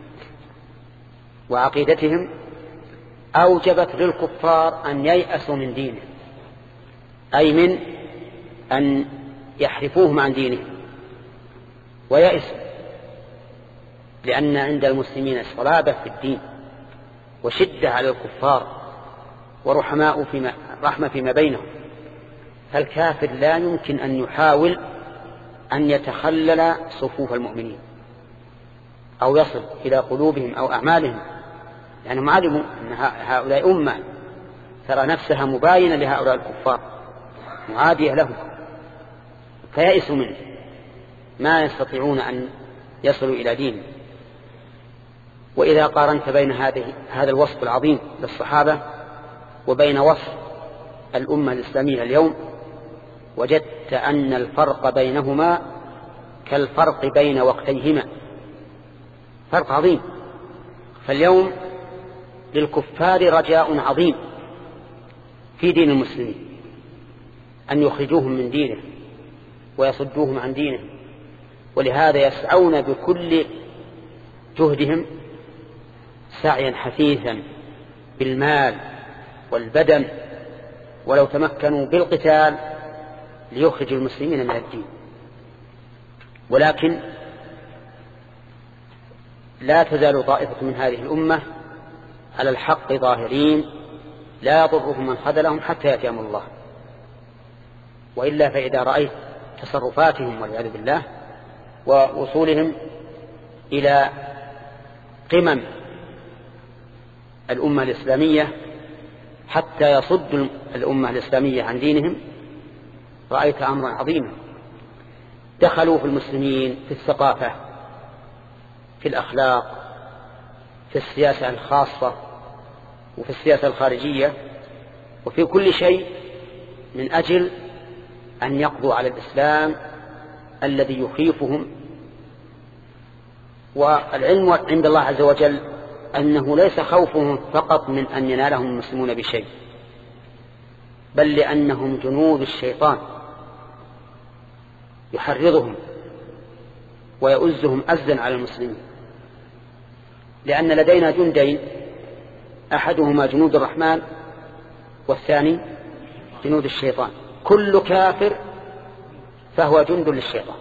S2: وعقيدتهم أوجبت للكفار أن ييأسوا من دينه، أي من أن يحرفوهم عن دينه ويأسوا، لأن عند المسلمين صلابة في الدين وشدة على الكفار ورحماء فيما, رحمة فيما بينهم. فالكافر لا يمكن أن يحاول أن يتخلل صفوف المؤمنين أو يصل إلى قلوبهم أو أعمالهم، لأنهم يعني علموا أن هؤلاء أمة ترى نفسها مباينة لهؤلاء الكفار معادية لهم، فيأسوا منه، ما يستطيعون أن يصلوا إلى دينه. وإذا قارنت بين هذه هذا الوصف العظيم للصحابة وبين وصف الأمة الإسلامية اليوم، وجدت أن الفرق بينهما كالفرق بين وقتيهما، فرق عظيم. فاليوم للكفار رجاء عظيم في دين المسلمين، أن يخرجوهم من دينه ويصدوهم عن دينه، ولهذا يسعون بكل جهدهم سعيا حثيثا بالمال والبدن، ولو تمكنوا بالقتال ليخرجوا المسلمين من الدين. ولكن لا تزال طائفة من هذه الأمة على الحق ظاهرين، لا يضرهم من خذلهم حتى يأتي أمر الله. وإلا فإذا رأيت تصرفاتهم والعياذ بالله ووصولهم إلى قمم الأمة الإسلامية حتى يصد الأمة الإسلامية عن دينهم، رأيت أمرا عظيما. دخلوا في المسلمين في الثقافة، في الأخلاق، في السياسة الخاصة، وفي السياسة الخارجية، وفي كل شيء، من أجل أن يقضوا على الإسلام الذي يخيفهم. والعلم عند الله عز وجل أنه ليس خوفهم فقط من أن ينالهم المسلمون بشيء، بل لأنهم جنود الشيطان يحرضهم ويؤزهم أزا على المسلمين. لأن لدينا جندين، أحدهما جنود الرحمن والثاني جنود الشيطان. كل كافر فهو جند للشيطان،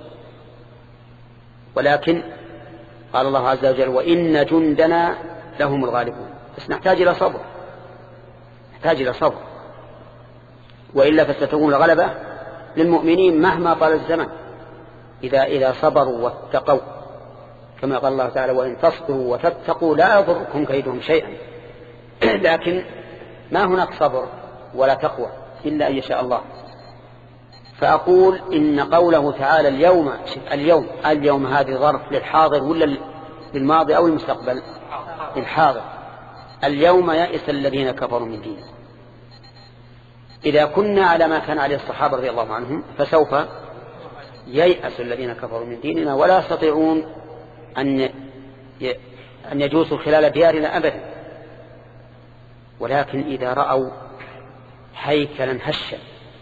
S2: ولكن قال الله عز وجل وإن جندنا لهم الغالبون. بس نحتاج إلى صبر، نحتاج إلى صبر، وإلا فستكون الغلبة للمؤمنين مهما طال الزمن، إذا إذا صبروا واتقوا، كما قال الله تعالى وإن تصبروا وتتقوا لا يضركم كيدهم شيئا. لكن ما هناك صبر ولا تقوى إلا أن يشاء الله. فأقول إن قوله تعالى اليوم اليوم اليوم هذه ظرف للحاضر ولا للماضي أو المستقبل؟ للحاضر. اليوم يئس الذين كفروا من دينهم. إذا كنا على ما كان عليه الصحابة رضي الله عنهم فسوف ييأس الذين كفروا من ديننا ولا يستطيعون أن أن يجوسوا خلال ديارنا أبدا. ولكن إذا رأوا هيكلا هشا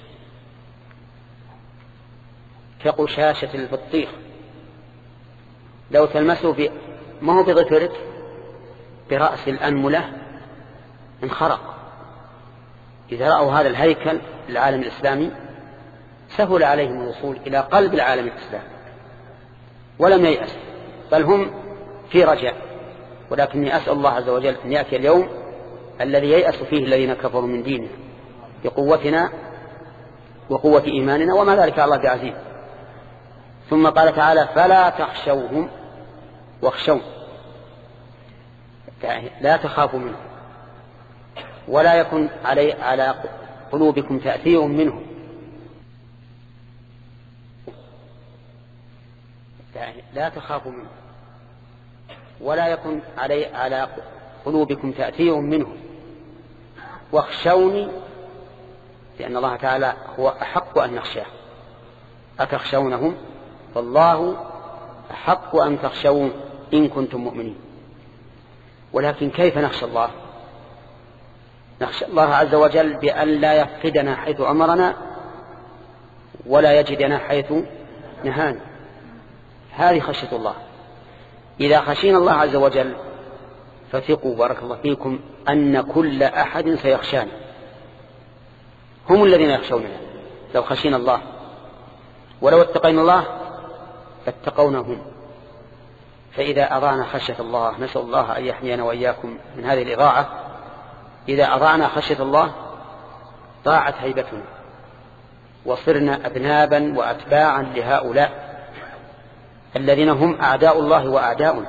S2: كقشاشة البطيخ لو تلمسوا ب... ما هو بظفرك، برأس الأنملة انخرق. إذا رأوا هذا الهيكل للعالم الإسلامي سهل عليهم الوصول إلى قلب العالم الإسلامي ولم ييأس، بل هم في رجاء. ولكني أسأل الله عز وجل أن يأتي اليوم الذي ييأس فيه الذين كفروا من دينه بقوتنا وقوة إيماننا، وما ذلك على الله بعزيز. ثم قال تعالى فلا تخشوهم واخشون، لا تخافوا منهم ولا يكن علي على قلوبكم تأثير منهم، لا تخافوا منهم ولا يكن علي على قلوبكم تأثير منهم واخشوني، لأن الله تعالى هو أحق أن نخشاه. أتخشونهم؟ فالله أحق أن تخشون إن كنتم مؤمنين. ولكن كيف نخشى الله؟ نخشى الله عز وجل بأن لا يفقدنا حيث أمرنا ولا يجدنا حيث نهانا. هذه خشية الله. إذا خشينا الله عز وجل فثقوا بارك الله فيكم أن كل أحد سيخشانا، هم الذين يخشوننا لو خشينا الله، ولو اتقينا الله فاتقونهم. فإذا أضعنا خشية الله، نسأل الله أن يحمينا وإياكم من هذه الإضاعة، إذا أضعنا خشية الله ضاعت هيبتنا وصرنا أذنابا وأتباعا لهؤلاء الذين هم أعداء الله وأعداؤنا.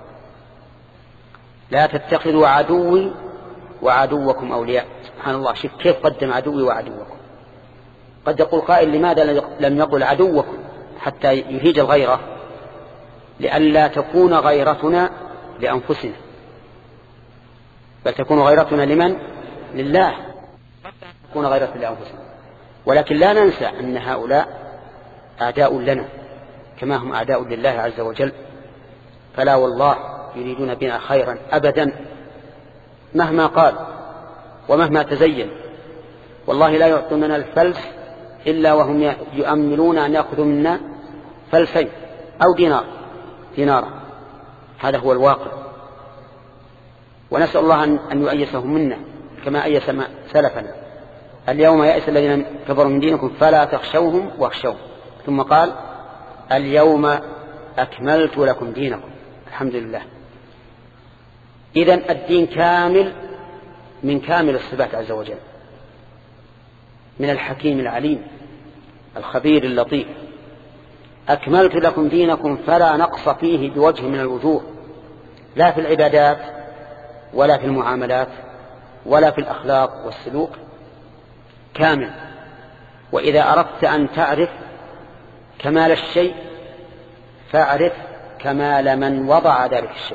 S2: لا تتخذوا عدوي وعدوكم أولياء. سبحان الله، شوف كيف قدم عدوي وعدوكم. قد يقول قائل لماذا لم يقل عدوكم حتى يهيج الغيرة؟ لئلا تكون غيرتنا لأنفسنا، بل تكون غيرتنا لمن؟ لله. تكون غيرتنا لأنفسنا، ولكن لا ننسى أن هؤلاء أعداء لنا كما هم أعداء لله عز وجل. فلا والله يريدون بنا خيرا أبدا مهما قال ومهما تزين. والله لا يعطوننا الفلس إلا وهم يؤملون أن يأخذوا منا فلسين أو دينار دينارا. هذا هو الواقع، ونسأل الله أن يؤيسهم منا كما أيس سلفنا. اليوم يأس الذين كفروا من دينكم فلا تخشوهم واخشوهم. ثم قال اليوم أكملت لكم دينكم. الحمد لله. إذن الدين كامل من كامل الصفات عز وجل، من الحكيم العليم الخبير اللطيف. أكملت لكم دينكم فلا نقص فيه بوجه من الوجوه، لا في العبادات ولا في المعاملات ولا في الأخلاق والسلوك، كامل. وإذا أردت أن تعرف كمال الشيء فاعرف كمال من وضع ذلك الشيء.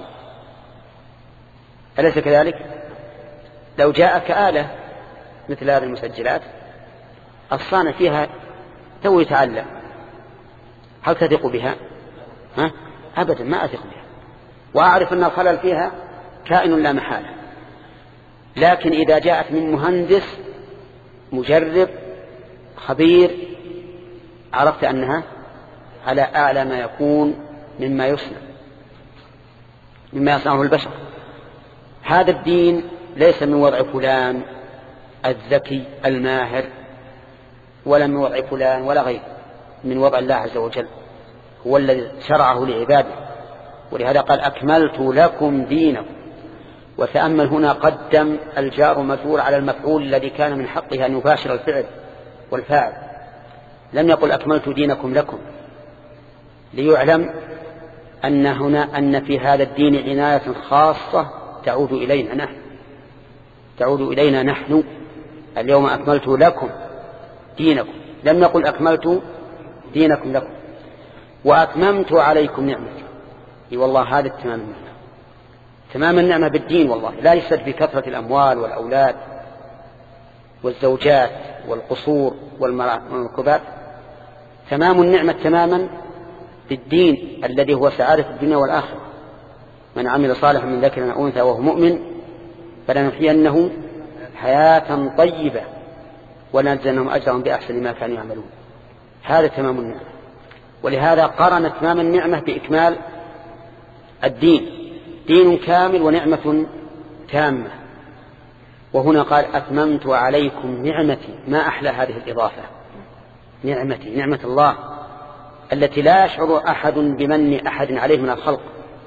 S2: أليس كذلك؟ لو جاءك آلة مثل هذه المسجلات الصانع فيها تو يتعلم، هل تثق بها؟ ها؟ أبدا ما أثق بها، وأعرف أن الخلل فيها كائن لا محالة. لكن إذا جاءت من مهندس مجرب خبير عرفت أنها على أعلى ما يكون مما يصنع مما يصنعه البشر. هذا الدين ليس من وضع فلان الذكي الماهر، ولا من وضع فلان ولا غيره، من وضع الله عز وجل، هو الذي شرعه لعباده. ولهذا قال أكملت لكم دينكم. وتأمل هنا قدم الجار مجرور على المفعول الذي كان من حقه أن يباشر الفعل والفاعل، لم يقل أكملت دينكم لكم، ليعلم أن هنا أن في هذا الدين عناية خاصة تعود إلينا نحن تعود إلينا نحن اليوم أكملت لكم دينكم. لم يقل أكملت دينكم لكم وأتممت عليكم نعمتي. اي والله هذا التمام النعمة، تمام النعمة بالدين. والله لا يسد بكثرة الأموال والأولاد والزوجات والقصور والمركبات. تمام النعمة تماما بالدين الذي هو سعادة الدنيا والآخرة. من عمل صالحا من ذكر أو أنثى وهو مؤمن فلنحيينه حياة طيبة ولنجزينهم أجرهم بأحسن ما كانوا يعملون. هذا تمام النعمة. ولهذا قرن تمام النعمة بإكمال الدين، دين كامل ونعمة تامة. وهنا قال أتممت عليكم نعمتي. ما أحلى هذه الإضافة، نعمتي، نعمة الله التي لا يشعر أحد بمن أحد عليه من الخلق.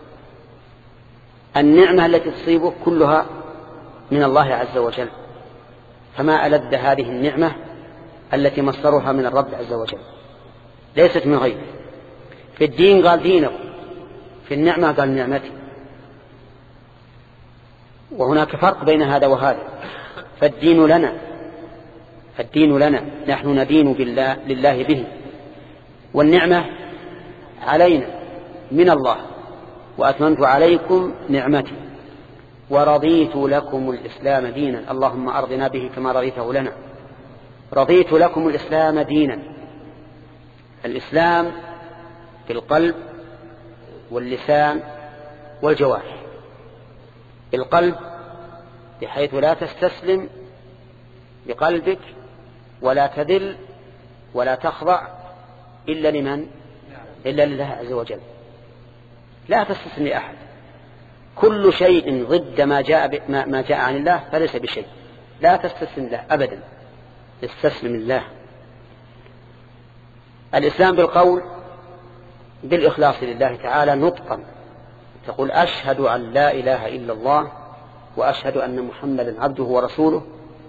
S2: النعمة التي تصيبه كلها من الله عز وجل، فما ألذ هذه النعمة التي مصدرها من الرب عز وجل، ليست من غيره. في الدين قال دينكم، في النعمة قال نعمتي. وهناك فرق بين هذا وهذا. فالدين لنا الدين لنا نحن ندين بالله لله به، والنعمة علينا من الله. وأتممت عليكم نعمتي ورضيت لكم الإسلام دينا. اللهم أرضنا به كما رضيته لنا. رضيت لكم الإسلام دينا. الإسلام في القلب واللسان والجوارح. القلب بحيث لا تستسلم بقلبك ولا تذل ولا تخضع إلا لمن؟ إلا لله عز وجل. لا تستسلم لأحد. كل شيء ضد ما جاء ما جاء عن الله فليس بشيء. لا تستسلم له أبدا، استسلم الله. الإسلام بالقول بالإخلاص لله تعالى نطقا، تقول أشهد أن لا إله إلا الله وأشهد أن محمدا عبده ورسوله،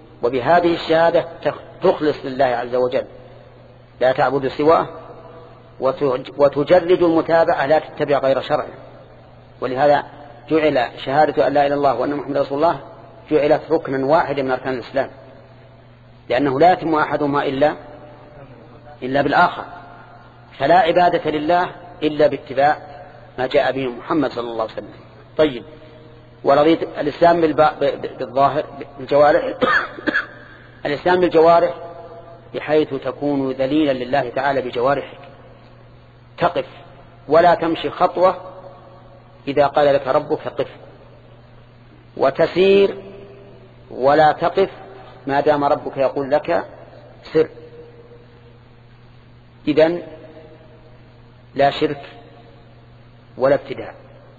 S2: وبهذه الشهادة تخلص لله عز وجل، لا تعبد سواه وتجرد المتابعة لا تتبع غير شرعه. ولهذا جعل شهادة أن لا إله إلا الله وأن محمد رسول الله جعلت ركنا واحدا من أركان الإسلام، لأنه لا يتم أحدهما إلا إلا بالآخر، فلا عبادة لله إلا باتباع ما جاء به محمد صلى الله عليه وسلم. طيب، ورضيت الإسلام بالظاهر بالجوارح الإسلام بالجوارح بحيث تكون ذليلا لله تعالى بجوارحك، تقف ولا تمشي خطوة إذا قال لك ربك قف، وتسير ولا تقف ما دام ربك يقول لك سر. إذن لا شرك ولا ابتداع،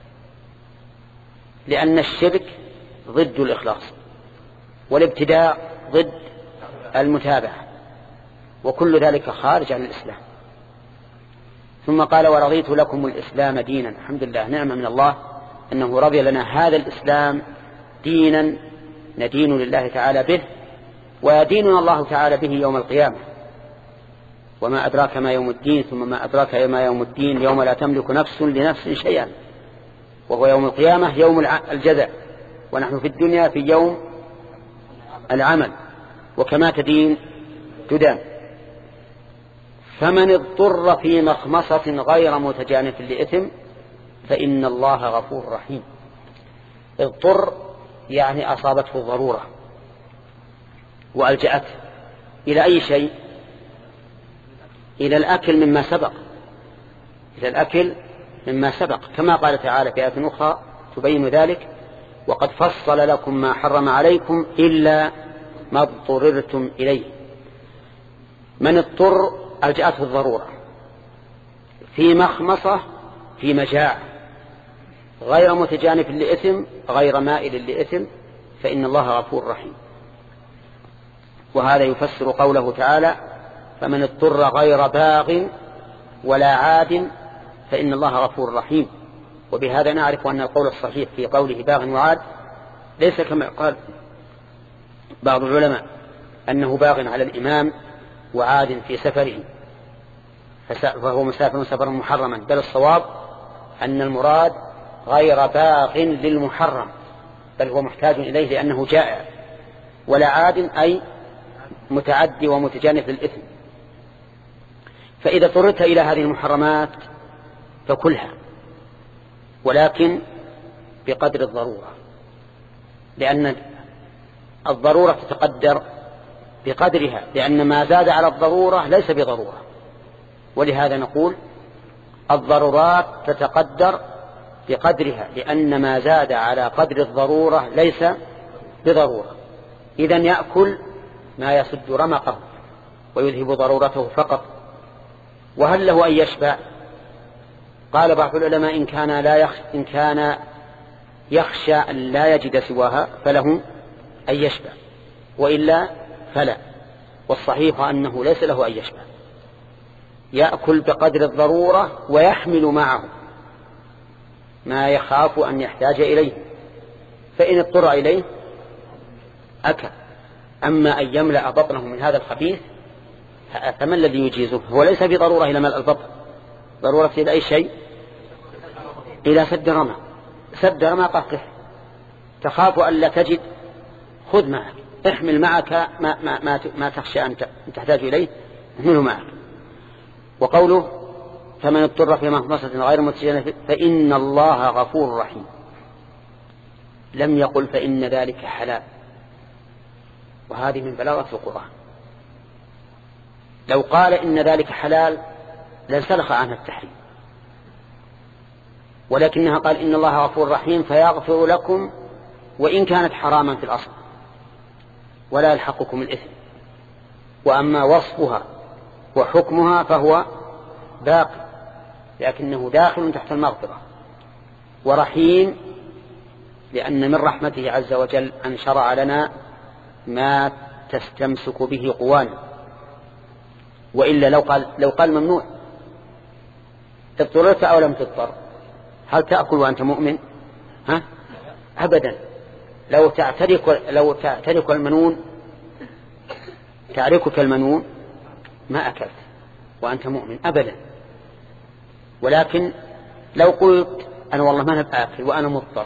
S2: لأن الشرك ضد الإخلاص والابتداع ضد المتابعة، وكل ذلك خارج عن الإسلام. ثم قال ورضيت لكم الإسلام دينا. الحمد لله، نعمة من الله أنه رضي لنا هذا الإسلام دينا ندين لله تعالى به، ويديننا الله تعالى به يوم القيامة. وما أدراك ما يوم الدين، ثم ما أدراك ما يوم الدين، يوم لا تملك نفس لنفس شيئا، وهو يوم القيامة يوم الجزاء، ونحن في الدنيا في يوم العمل، وكما تدين تدان. فمن اضطر في مخمصة غير متجانف لإثم فإن الله غفور رحيم. اضطر يعني أصابته الضرورة وألجأته إلى أي شيء؟ إلى الأكل مما سبق، إلى الأكل مما سبق، كما قال تعالى في آية أخرى تبين ذلك: وقد فصل لكم ما حرم عليكم إلا ما اضطررتم إليه. من اضطر ألجأته الضرورة في مخمصة، في مجاعة، غير متجانف لإثم، غير مائل لإثم، فإن الله غفور رحيم. وهذا يفسر قوله تعالى: فمن اضطر غير باغ ولا عاد فإن الله غفور رحيم. وبهذا نعرف أن القول الصحيح في قوله باغ وعاد ليس كما قال بعض العلماء أنه باغ على الإمام وعاد في سفره فهو مسافر سفرا محرما، بل الصواب أن المراد غير باغ للمحرم، بل هو محتاج إليه لأنه جائع، ولا عاد أي متعدي ومتجانف للإثم. فإذا اضطررت إلى هذه المحرمات فكلها، ولكن بقدر الضرورة، لأن الضرورة تتقدر بقدرها، لأن ما زاد على الضرورة ليس بضرورة. ولهذا نقول الضرورات تتقدر بقدرها، لأن ما زاد على قدر الضرورة ليس بضرورة. إذن يأكل ما يسد رمقه ويذهب ضرورته فقط. وهل له أن يشبع؟ قال بعض العلماء إن كان لا يخشى إن كان يخشى أن لا يجد سواها فله أن يشبع، وإلا فلا. والصحيح أنه ليس له أن يشبع، يأكل بقدر الضرورة ويحمل معه ما يخاف أن يحتاج إليه، فإن اضطر إليه أكل. أما أن يملأ بطنه من هذا الخبيث فما الذي يجيزه؟ هو ليس بضرورة إلى ملء البطن، ضرورة إلى أي شيء؟ إلى سد رمى. سد رمى قهقه، تخاف أن لا تجد، خذ معك، احمل معك ما, ما, ما, ما تخشى أن تحتاج إليه، احمله معك. وقوله فمن اضطر في مخمصة غير متجانف فإن الله غفور رحيم، لم يقل فإن ذلك حلال، وهذه من بلاغة القرآن. لو قال إن ذلك حلال لانسلخ عنها التحريم، ولكنها قال إن الله غفور رحيم فيغفر لكم وإن كانت حراما في الأصل ولا يلحقكم الإثم. وأما وصفها وحكمها فهو باقي، لكنه داخل تحت المغفرة. ورحيم لأن من رحمته عز وجل أن شرع لنا ما تستمسك به قوانا، وإلا لو قال, لو قال ممنوع اضطررت أو لم تضطر هل تأكل وأنت مؤمن؟ ها؟ أبدا. لو تعترك, لو تعترك المنون تعركك المنون ما أكلت وأنت مؤمن أبدا. ولكن لو قلت أنا والله ما أنا بآكل وأنا مضطر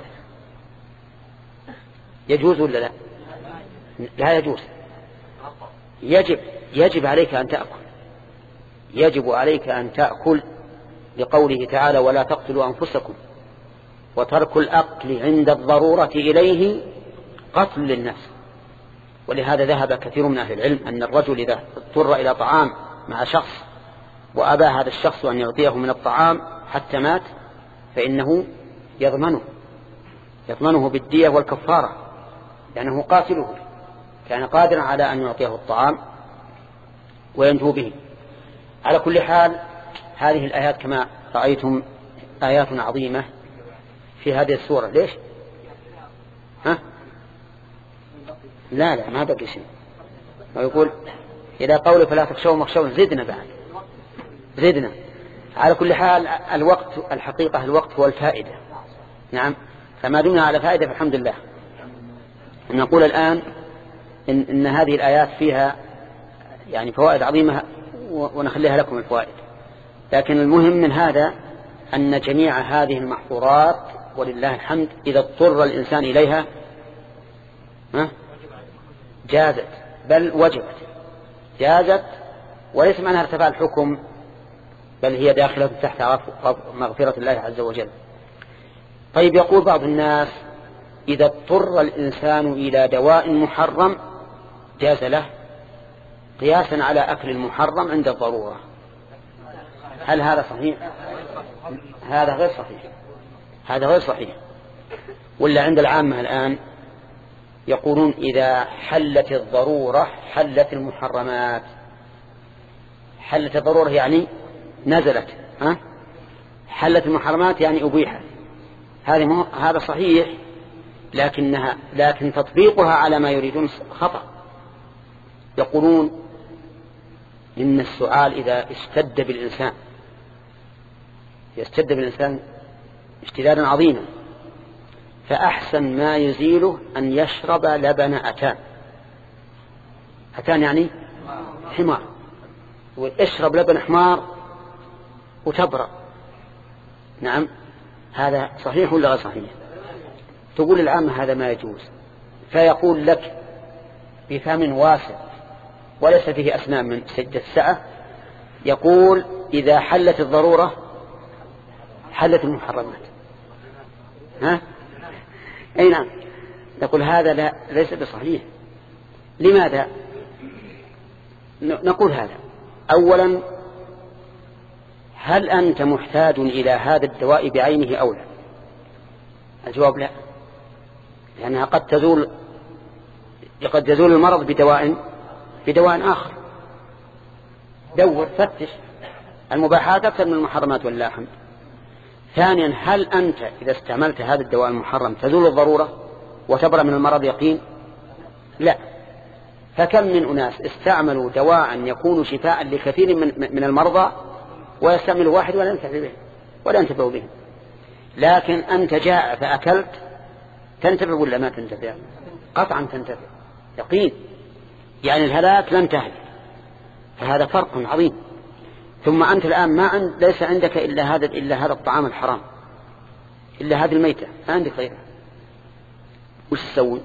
S2: يجوز ولا لا؟ لا يجوز. يجب يجب عليك أن تأكل، يجب عليك أن تأكل لقوله تعالى ولا تقتلوا أنفسكم، وترك الأكل عند الضرورة إليه قتل للنفس. ولهذا ذهب كثير من أهل العلم أن الرجل إذا اضطر إلى طعام مع شخص وأبى هذا الشخص أن يعطيه من الطعام حتى مات فإنه يضمنه يضمنه بالدية والكفارة، لأنه قاتله كان قادرا على أن يعطيه الطعام وينجو به. على كل حال هذه الآيات كما رأيتم آيات عظيمة في هذه السورة. ليش؟ ها؟ لا لا ما بقي شيء. ويقول إلى قوله فلا تخشوا مخشوا زدنا بعد زدنا. على كل حال الوقت الحقيقة الوقت هو الفائدة. نعم، فما دمنا على فائدة فالحمد لله. نقول الآن إن, إن هذه الآيات فيها يعني فوائد عظيمة ونخليها لكم الفوائد، لكن المهم من هذا أن جميع هذه المحظورات ولله الحمد إذا اضطر الإنسان إليها جازت بل وجبت. جازت وليس معناها ارتفاع الحكم، بل هي داخلة تحت مغفرة الله عز وجل. طيب يقول بعض الناس إذا اضطر الإنسان إلى دواء محرم جاز له قياسا على أكل المحرم عند الضرورة. هل هذا صحيح؟ هذا غير صحيح. هذا غير صحيح. ولا عند العامة الآن يقولون إذا حلت الضرورة حلت المحرمات. حلت الضرورة يعني نزلت، ها؟ حلت المحرمات يعني أبيحت. هذا هذا صحيح، لكنها لكن تطبيقها على ما يريدون خطأ. يقولون إن السؤال إذا اشتد بالإنسان يشتد بالإنسان اشتدادا عظيما فأحسن ما يزيله أن يشرب لبن أتان. أتان يعني حمار، واشرب لبن حمار وتبرأ. نعم، هذا صحيح ولا غير صحيح؟ تقول العامة هذا ما يجوز، فيقول لك بفم واسع وليس فيه أسنان من سجة السعة، يقول إذا حلت الضرورة حلت المحرمات. ها؟ أي نعم. نقول هذا لا ليس بصحيح. لماذا؟ نقول هذا أولا هل أنت محتاج إلى هذا الدواء بعينه أو لا؟ الجواب لا، لأنها قد تزول قد يزول المرض بدواء بدواء آخر. دور فتش المباحات أكثر من المحرمات والله الحمد. ثانيا هل أنت إذا استعملت هذا الدواء المحرم تزول الضرورة وتبرأ من المرض يقين؟ لا. فكم من أناس استعملوا دواء يكون شفاء لكثير من, من المرضى ويستعمل واحد ولا ينتفع به ولا ينتفع به. لكن أنت جاء فأكلت تنتفع ولا ما تنتفع؟ قطعا تنتفع يقين، يعني الهلاك لن تهلك. فهذا فرق عظيم. ثم أنت الآن ما عند ليس عندك إلا هذا إلا هذا الطعام الحرام، إلا هذه الميتة، ما عندك غيرها. وش تسوي؟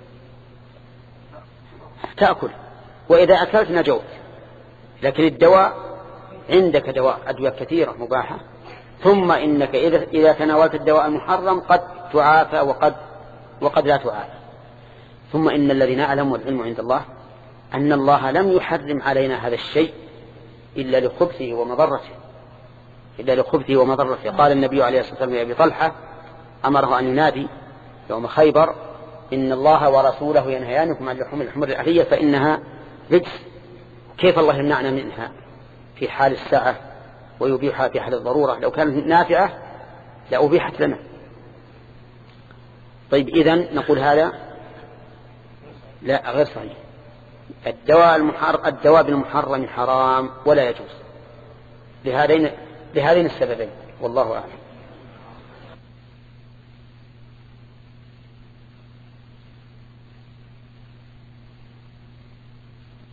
S2: تأكل، وإذا أكلت نجوت. لكن الدواء عندك دواء أدوية كثيرة مباحة، ثم إنك إذا إذا تناولت الدواء المحرم قد تعافى وقد وقد لا تعافى. ثم إن الذي نعلم والعلم عند الله أن الله لم يحرم علينا هذا الشيء إلا لخبثه ومضرته إلا لخبثه ومضرته. قال النبي عليه الصلاة والسلام لأبي طلحة أمره أن ينادي يوم خيبر إن الله ورسوله ينهيانكم عن لحوم الحمر الأهلية فإنها رجس. كيف الله يمنعنا منها في حال الساعة ويبيحها في حال الضرورة؟ لو كانت نافعة لأبيحت لنا. طيب إذن نقول هذا لا غير صحيح. الدواء المحرم الدواء بالمحرم حرام ولا يجوز لهذين لهذين السببين، والله أعلم.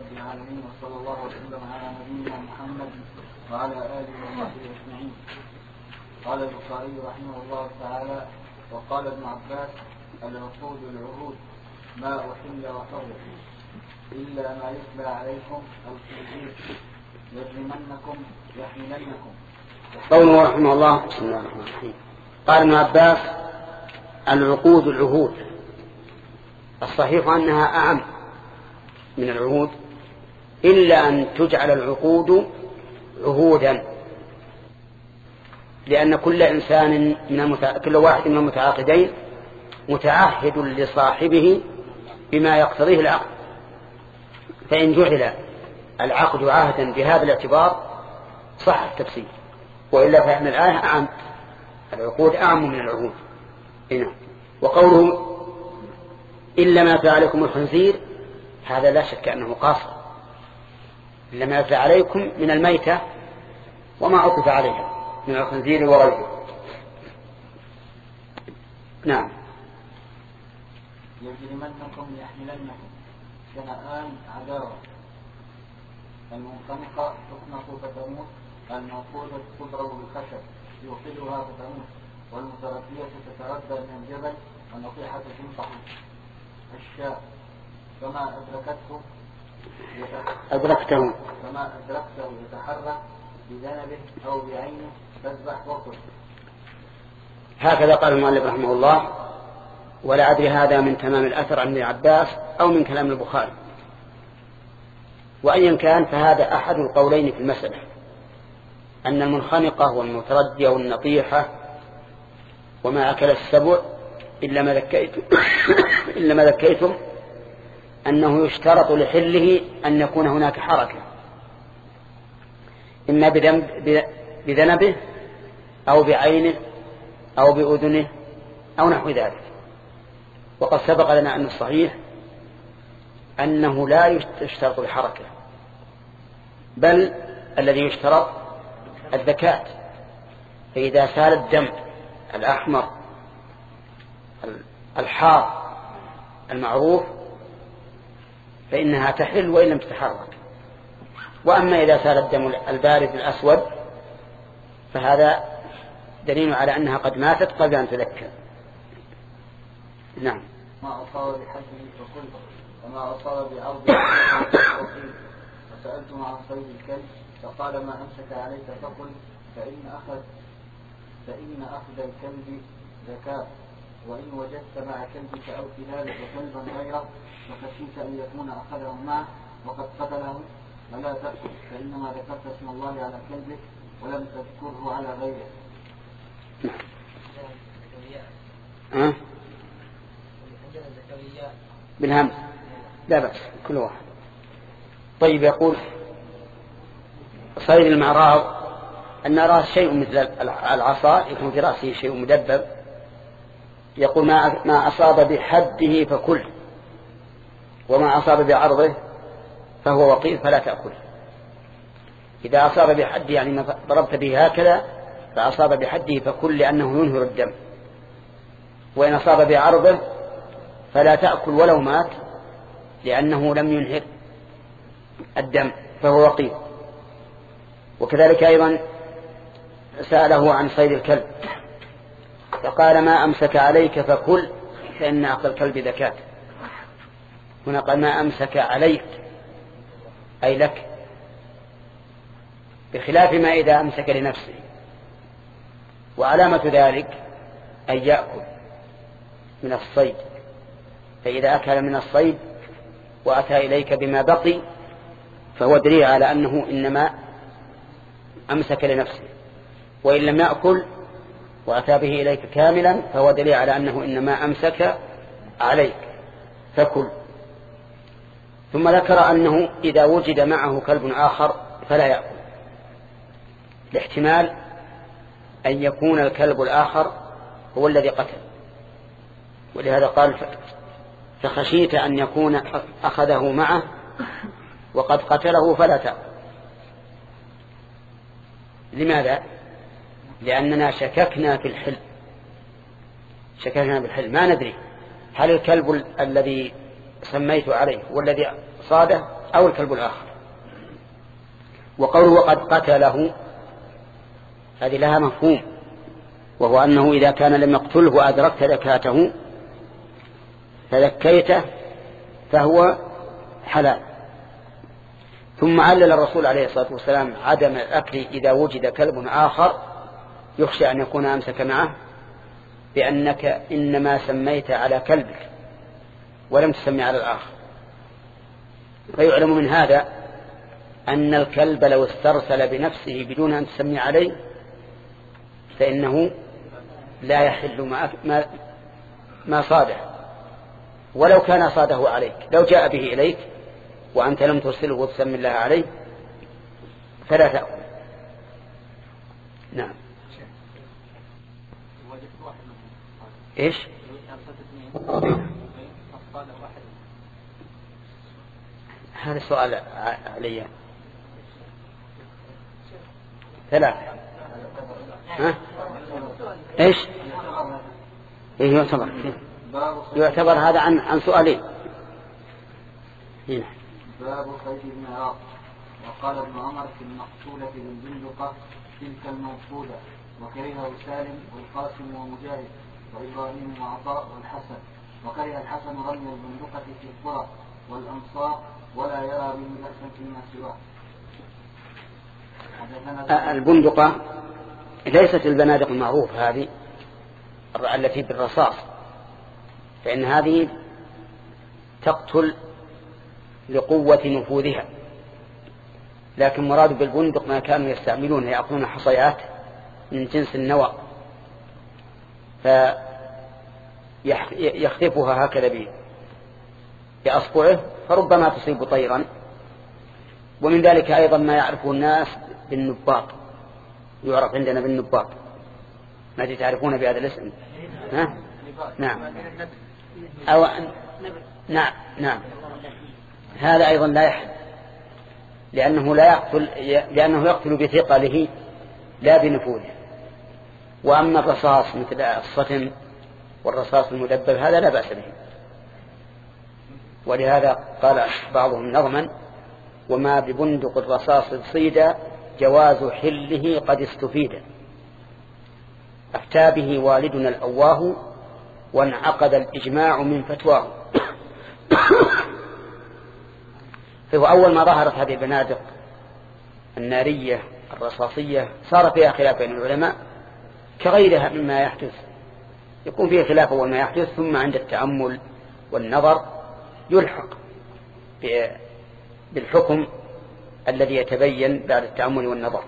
S1: وصلى الله وسلم على نبينا محمد وعلى آله وصحبه أجمعين. قال البخاري رحمه الله تعالى: وقال ابن عباس: العقود العهود ما أحل وحرم إلا ما يتلى عليكم الخنزير يجرمنكم يحملنكم.
S2: قوله رحمه الله: بسم الله الرحمن الرحيم. قال ابن عباس: العقود العهود. الصحيح أنها أعم من العهود، إلا أن تجعل العقود عهودا، لأن كل إنسان من المتع... كل واحد من المتعاقدين متعهد لصاحبه بما يقتضيه العقد، فإن جعل العقد عهدا بهذا الاعتبار صح التفسير، وإلا فإن الآية أعم، العقود أعم من العهود. هنا وقوله إلا ما يتلى عليكم الخنزير، هذا لا شك أنه قاصر، إلا ما يتلى عليكم من الميتة وما عطف عليها من الخنزير وغيره. نعم.
S1: يجرمنكم يحملنكم شنآن عداوة، المنخنقة تخنق فتموت، الموقودة تضرب بالخشب يوقدها فتموت، والمتردية تتردى من الجبل، والنصيحة تنطح الشاء فما أدركته
S2: أدركته
S1: فما أدركته يتحرك بذنبه أو بعينه فاذبح وقل.
S2: هكذا قال المؤلف رحمه الله. ولا أدري هذا من تمام الأثر عن ابن عباس أو من كلام البخاري، وأيا كان فهذا أحد القولين في المسألة، أن المنخنقة والمتردية والنطيحة وما أكل السبع إلا ما ذكيتم إلا ما ذكيتم أنه يشترط لحله أن يكون هناك حركة، إما بذنبه أو بعينه أو بأذنه أو نحو ذلك. وقد سبق لنا أن الصحيح أنه لا يشترط الحركة، بل الذي يشترط الذكاة. فإذا سال الدم الأحمر الحار المعروف فإنها تحل وإن لم تتحرك. وأما إذا سال الدم البارد الأسود فهذا دليل على أنها قد ماتت قبل أن تذكر. نعم.
S1: ما أصاب بحده فقل، وما أصاب بعرض فقل. وسألتم عن صيد الكلب فقال ما أمسك عليك فقل، فإن أخذ فإن أخذ الكلب زكاة، وإن وجدت مع كلبك أو كلابك كلبا غيره فخشيت أن يكون أخذه معه وقد قتله فلا تأكل، فإنما ذكرت اسم الله على كلبك ولم تذكره على غيره.
S2: أه؟ بالهمس لا بأس كل واحد. طيب يقول صيد المعراض أن رأس شيء مثل العصا يكون في رأسه شيء مدبب، يقول ما ما أصاب بحده فكل، وما أصاب بعرضه فهو وقيل فلا تأكل. إذا أصاب بحده يعني ما ضربت به هكذا فأصاب بحده فكل، لأنه ينهر الدم. وإن أصاب بعرضه فلا تأكل ولو مات، لأنه لم ينهر الدم فهو وقيل. وكذلك أيضا سأله عن صيد الكلب فقال ما أمسك عليك فكل، فإن أخذ الكلب ذكاة. هنا قال ما أمسك عليك أي لك، بخلاف ما إذا أمسك لنفسه. وعلامة ذلك أن يأكل من الصيد، فإذا أكل من الصيد وأتى إليك بما بقي فهو دليل على أنه إنما أمسك لنفسه، وإن لم يأكل وأتى به إليك كاملا فهو دليل على أنه إنما أمسك عليك فكل. ثم ذكر أنه إذا وجد معه كلب آخر فلا يأكل، لاحتمال أن يكون الكلب الآخر هو الذي قتل، ولهذا قال فخشيت أن يكون أخذه معه وقد قتله فلا تأكل. لماذا؟ لأننا شككنا في الحل، شككنا بالحل ما ندري هل الكلب الذي سميت عليه والذي صاده أو الكلب الآخر. وقوله وقد قتله هذه لها مفهوم، وهو أنه إذا كان لم يقتله وأدركت ذكاته فذكيته فهو حلال. ثم علل الرسول عليه الصلاة والسلام عدم الأكل إذا وجد كلب آخر يخشى أن يكون أمسك معه بأنك إنما سميت على كلبك ولم تسمي على الآخر. فيعلم من هذا أن الكلب لو استرسل بنفسه بدون أن تسمي عليه فإنه لا يحل ما, ما, ما صاده، ولو كان صاده عليك. لو جاء به إليك وأنت لم ترسله وتسمي الله عليه فلا تأكل. نعم. إيش؟ هذا سؤال علي. ثلاثة. ها؟ إيش؟ إيه يعتبر؟ يعتبر هذا عن عن سؤالين. هنا.
S1: باب صيد المعراض. وقال ابن عمر في المقتولة بالبندقة تلك الموصولة، وكرهه سالم والقاسم ومجاهد وإبراهيم وعطاء والحسن، وكره الحسن رمي البندقة في القرى والأنصار ولا يرى به بأسا فيما سواه.
S2: البندقة ليست البنادق المعروفة هذه التي بالرصاص، فإن هذه تقتل لقوة نفوذها، لكن مراد بالبندق ما كانوا يستعملون يأخذون حصيات من جنس النوى فيخطفها هكذا بأصبعه فربما تصيب طيرا. ومن ذلك أيضا ما يعرفه الناس بالنباط، يعرف عندنا بالنباط، ما تعرفون بهذا الاسم؟ ها؟ نعم. أو نعم نعم. هذا أيضا لا يحل، لأنه لا يقتل، لأنه يقتل بثقله لا بنفوذه. وأما الرصاص مثل الصتم والرصاص المدبب هذا لا بأس به. ولهذا قال بعضهم نظما: وما ببندق الرصاص صيدا جواز حله قد استفيد، أفتى به والدنا الأواه وانعقد الإجماع من فتواه. فهو أول ما ظهرت هذه البنادق النارية الرصاصية صار فيها خلاف بين العلماء كغيرها مما يحدث، يكون فيه خلاف أول ما يحدث، ثم عند التأمل والنظر يلحق بالحكم الذي يتبين بعد التأمل والنظر.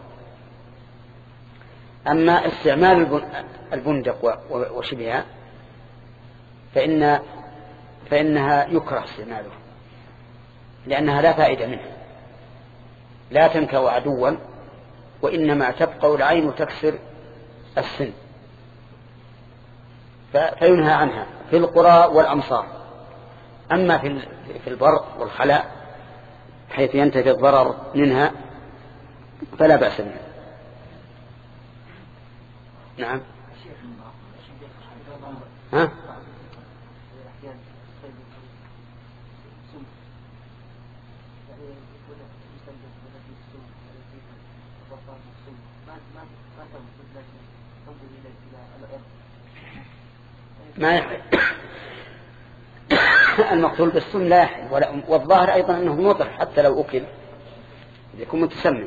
S2: أما استعمال البندق وشبهها فإن فإنها يكره استعماله، لأنها لا فائدة منها، لا تنكو عدوا، وإنما تبقى العين وتكسر السن، فينهى عنها في القرى والأمصار. أما في البر والخلاء حيث ينتفي الضرر منها فلا بأس منها. نعم. ها؟ ما يحل. المقتول بالسم لا يحل، والظاهر أيضا أنه مطرح حتى لو أكل يكون متسمم.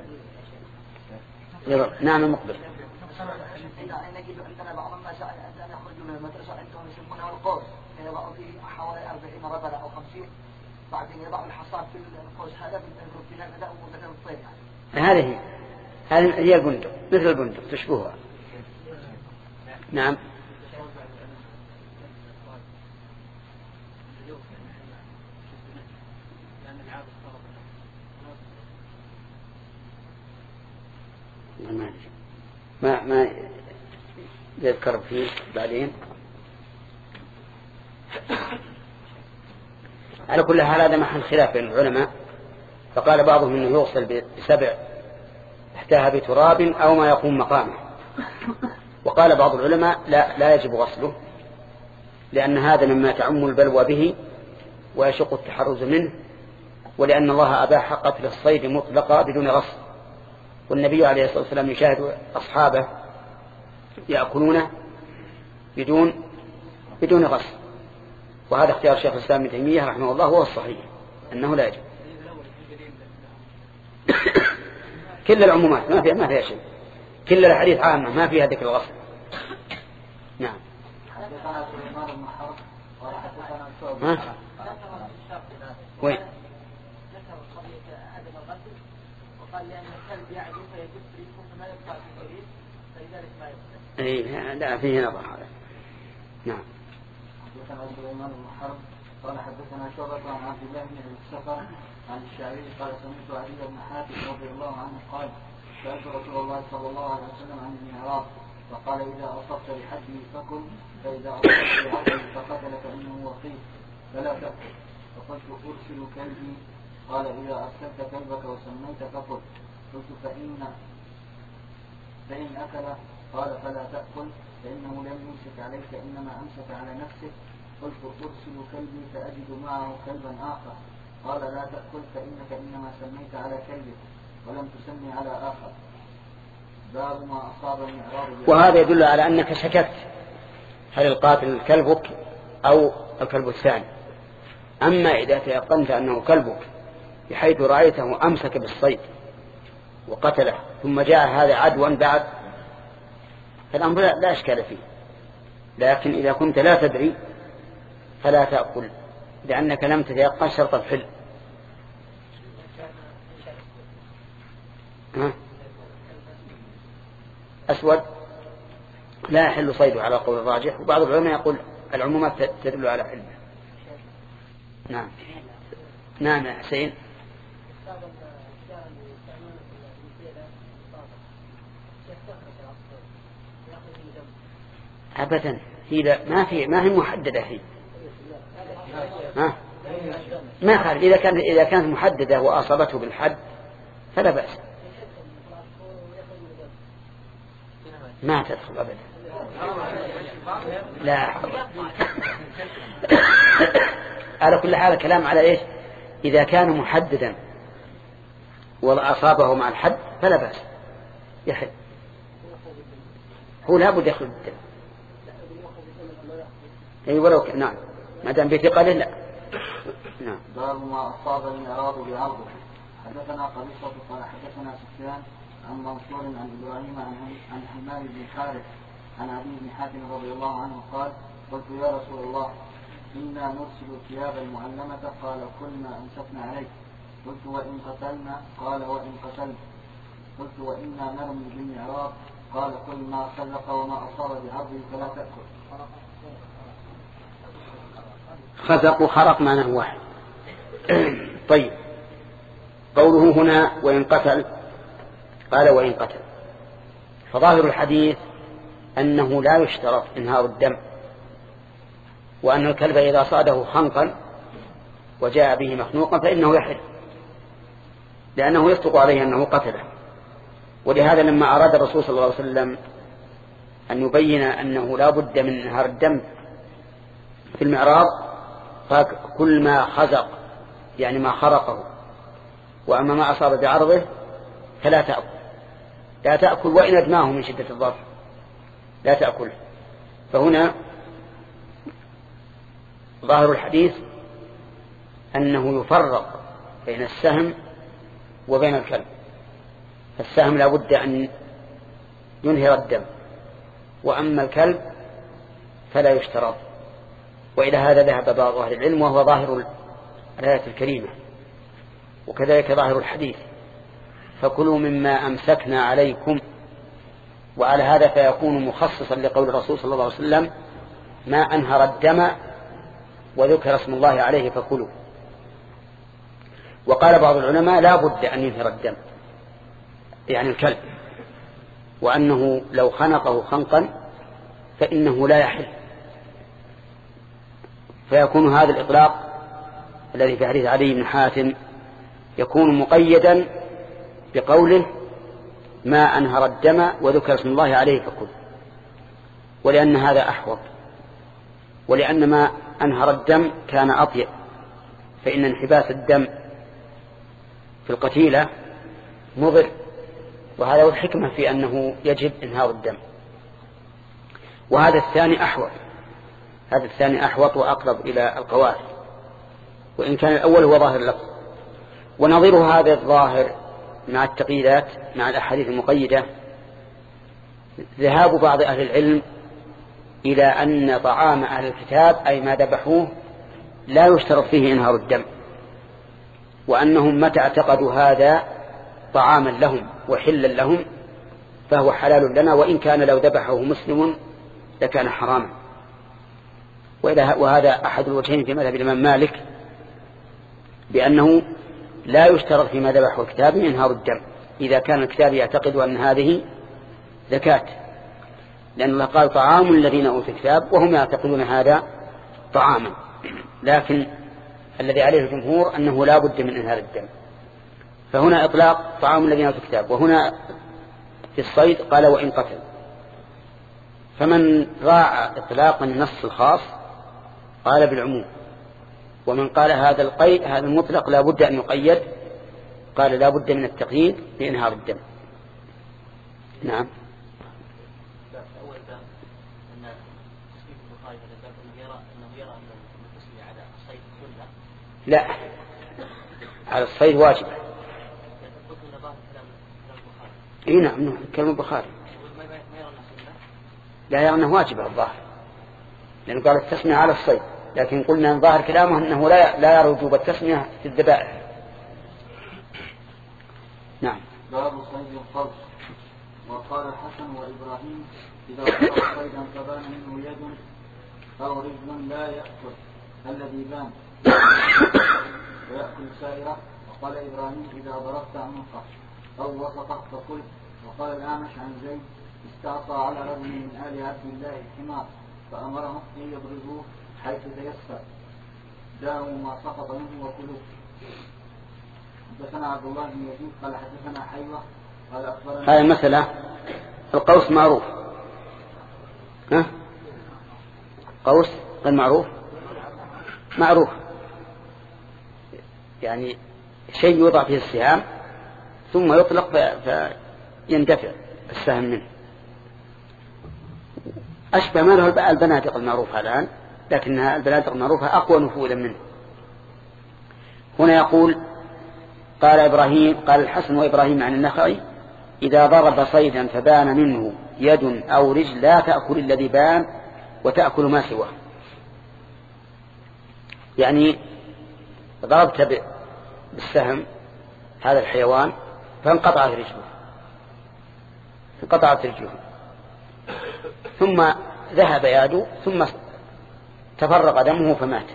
S2: نعم المقبل.
S3: نجد عندنا بعض الناس أن يخرجوا من المدرسة عندهم يسمونها القوس، يضعوا فيه حوالي أربعين ربلة أو خمسين، بعدين يضعوا الحصاد في القوس هذا بالروتين هذا ومثل الطير.
S2: هذه هذه هي البندق، مثل البندق تشبهها. نعم. ما ما يذكر فيه بعدين. على كل حال هذا محل خلاف بين العلماء، فقال بعضهم انه يغسل بسبع تحتها بتراب او ما يقوم مقامه، وقال بعض العلماء لا لا يجب غسله، لان هذا مما تعم البلوى به ويشق التحرز منه، ولان الله اباح قتل الصيد مطلقا بدون غسل. والنبي عليه الصلاة والسلام يشاهد أصحابه يأكلونه بدون بدون غسل. وهذا اختيار شيخ الإسلام ابن تيمية رحمه الله هو الصحيح أنه لا يجب. كل العمومات ما فيها ما فيها شيء، كل الحديث عامة ما فيها ذكر الغسل. نعم.
S1: حدثنا سليمان بن حرب قال حدثنا
S2: ها؟ وين؟
S3: ذكر قضية عدم الغسل وقال لأن الكلب يعدو فيجب ريحه فما يبقى في الجريد فلذلك ما يغسل.
S2: إيه لا فيه نظر هذا. نعم.
S1: حدثنا سليمان بن حرب قال حدثنا شعبة عن عبد الله بن السفر عن الشعبي قال سمعت علي بن حاتم رضي الله عنه قال سألت رسول الله صلى الله عليه وسلم عن المعراض فقال إذا أصبت بحده فكل فإذا أصبت بعرضه فقتل فإنه وقيل فلا تأكل. فقلت أرسل كلبي قال إذا أرسلت كلبك وسميت فكل. قلت فإن فإن أكل قال فلا تأكل فإنه لم يمسك عليك إنما أمسك على نفسه. قلت أرسل كلبي فأجد معه كلبا آخر قال لا تأكل فإنك إنما سميت على كلبك ولم تسمي على آخر. باب ما أصاب من إعراض.
S2: وهذا يدل على أنك شككت هل القاتل كلبك أو الكلب الثاني. أما إذا تيقنت أنه كلبك بحيث رأيته أمسك بالصيد وقتله ثم جاء هذا عدوا بعد فالأمر لا أشكال فيه. لكن إذا كنت لا تدري فلا تأكل لأنك لم تتيقن شرط الحل. ها؟ أسود لا يحل صيده على قول الراجح، وبعض العلماء يقول العمومات تدل على حله. نعم. نعم يا حسين. أبدا هي ما في ما هي محددة هي. ها؟ ما خالف إذا كان إذا كانت محددة وأصابته بالحد فلا بأس. ما تدخل أبدا. لا على كل حال كلام على إيش؟ إذا كان محددا وأصابه مع الحد فلا بأس يحل. هو لا بد يخرج الدم. أي ولو ك... نعم ما دام بثقله لا. نعم.
S1: باب ما أصاب من إعراض بعرضه. حدثنا قبيصة قال حدثنا سفيان عن منصور عن إبراهيم عن حماد بن حارث عن علي بن حاتم رضي الله عنه قال قلت يا رسول الله إنا نرسل الثياب المعلمة قال كنا أمسكنا عليك. قلت وإن قتلنا قال وإن قتلنا. قلت وإنا نرمي بالمعراض قال كل ما خلق وما أصاب بعرضه فلا تأكل.
S2: خزق وخرق معناه واحد. طيب قوله هنا وإن قتل قال وإن قتل فظاهر الحديث أنه لا يشترط إنهار الدم، وأن الكلب إذا صاده خنقا وجاء به مخنوقا فإنه يحل لأنه يصدق عليه أنه قتله. ولهذا لما أراد الرسول صلى الله عليه وسلم أن يبين أنه لا بد من إنهار الدم في المعراض فكل ما خزق يعني ما خرقه وأما ما أصاب بعرضه فلا تأكل. لا تأكل وإن أدماه من شدة الضرر لا تأكل. فهنا ظاهر الحديث أنه يفرق بين السهم وبين الكلب. السهم لا بد أن ينهر الدم، وأما الكلب فلا يشترط. وإلى هذا ذهب بعض أهل العلم وهو ظاهر الآية الكريمة وكذلك ظاهر الحديث فكلوا مما أمسكنا عليكم. وعلى هذا فيكون مخصصا لقول الرسول صلى الله عليه وسلم ما أنهر الدم وذكر اسم الله عليه فكلوا. وقال بعض العلماء لا بد أن ينهر الدم يعني الكلب، وأنه لو خنقه خنقا فإنه لا يحل. فيكون هذا الإطلاق الذي في حديث علي بن حاتم يكون مقيدا بقوله ما أنهر الدم وذكر اسم الله عليه فكل، ولأن هذا أحوط، ولأن ما أنهر الدم كان أطيب، فإن انحباس الدم في القتيلة مضر، وهذا هو الحكمة في أنه يجب إنهار الدم. وهذا الثاني أحوط، هذا الثاني أحوط وأقرب إلى القواعد، وإن كان الأول هو ظاهر اللفظ. ونظير هذا الظاهر مع التقييدات مع الأحاديث المقيدة ذهاب بعض أهل العلم إلى أن طعام أهل الكتاب أي ما ذبحوه لا يشترط فيه إنهار الدم، وأنهم متى اعتقدوا هذا طعاما لهم وحلا لهم فهو حلال لنا، وإن كان لو ذبحه مسلم لكان حراما. وهذا أحد الوجهين في مذهب الإمام مالك بأنه لا يشترط فيما ذبحه الكتاب إنهار الدم إذا كان الكتاب يعتقد أن هذه زكاة، لأن الله قال طعام الذين أوتوا الكتاب وهم يعتقدون هذا طعاما، لكن الذي عليه الجمهور أنه لا بد من إنهار الدم. فهنا إطلاق طعام الذين أوتوا الكتاب، وهنا في الصيد قال وإن قتل. فمن راعى إطلاق النص الخاص قال بالعموم، ومن قال هذا القيد هذا المطلق لا بد أن يقيد قال لا بد من التقييد لإنهار الدم. نعم. لا، على الصيد واجب. اي نعم كلام البخاري لا يرى انه واجب على الظاهر، لأنه قال التسمية على الصيد، لكن قلنا ان ظاهر كلامه انه لا لا يرى وجوب التسمية في الذبائح. نعم.
S1: باب صيد القرص. وقال الحسن وإبراهيم إذا صيد صيدا فبان منه يد أو رجل لا يأكل الذي بان ويأكل سائرة. وقال إبراهيم إذا ضربت عنقه أو وسطه فكل. وقال الأعمش عن زيد استعصى على رجل من آل عبد الله الحمار فأمرهم أن يضربوه حيث تيسر داعوا ما سقط منه وكلوه. حدثنا عبد الله بن يزيد قال حدثنا حيوة قال أخبرنا.
S2: هذه المسألة القوس معروف، ها قوس المعروف معروف يعني شيء يوضع فيه السهام ثم يطلق فيندفع السهم منه، أشبه ما له البنادق المعروفة الآن، لكنها البنادق المعروفة أقوى نفوذا منه. هنا يقول قال إبراهيم قال الحسن وإبراهيم عن النخعي إذا ضرب صيدا فبان منه يد أو رجل لا تأكل الذي بان وتأكل ما سواه. يعني ضربت بالسهم هذا الحيوان فانقطعت رجله انقطعت رجله ثم ذهب يده ثم تفرق دمه فمات.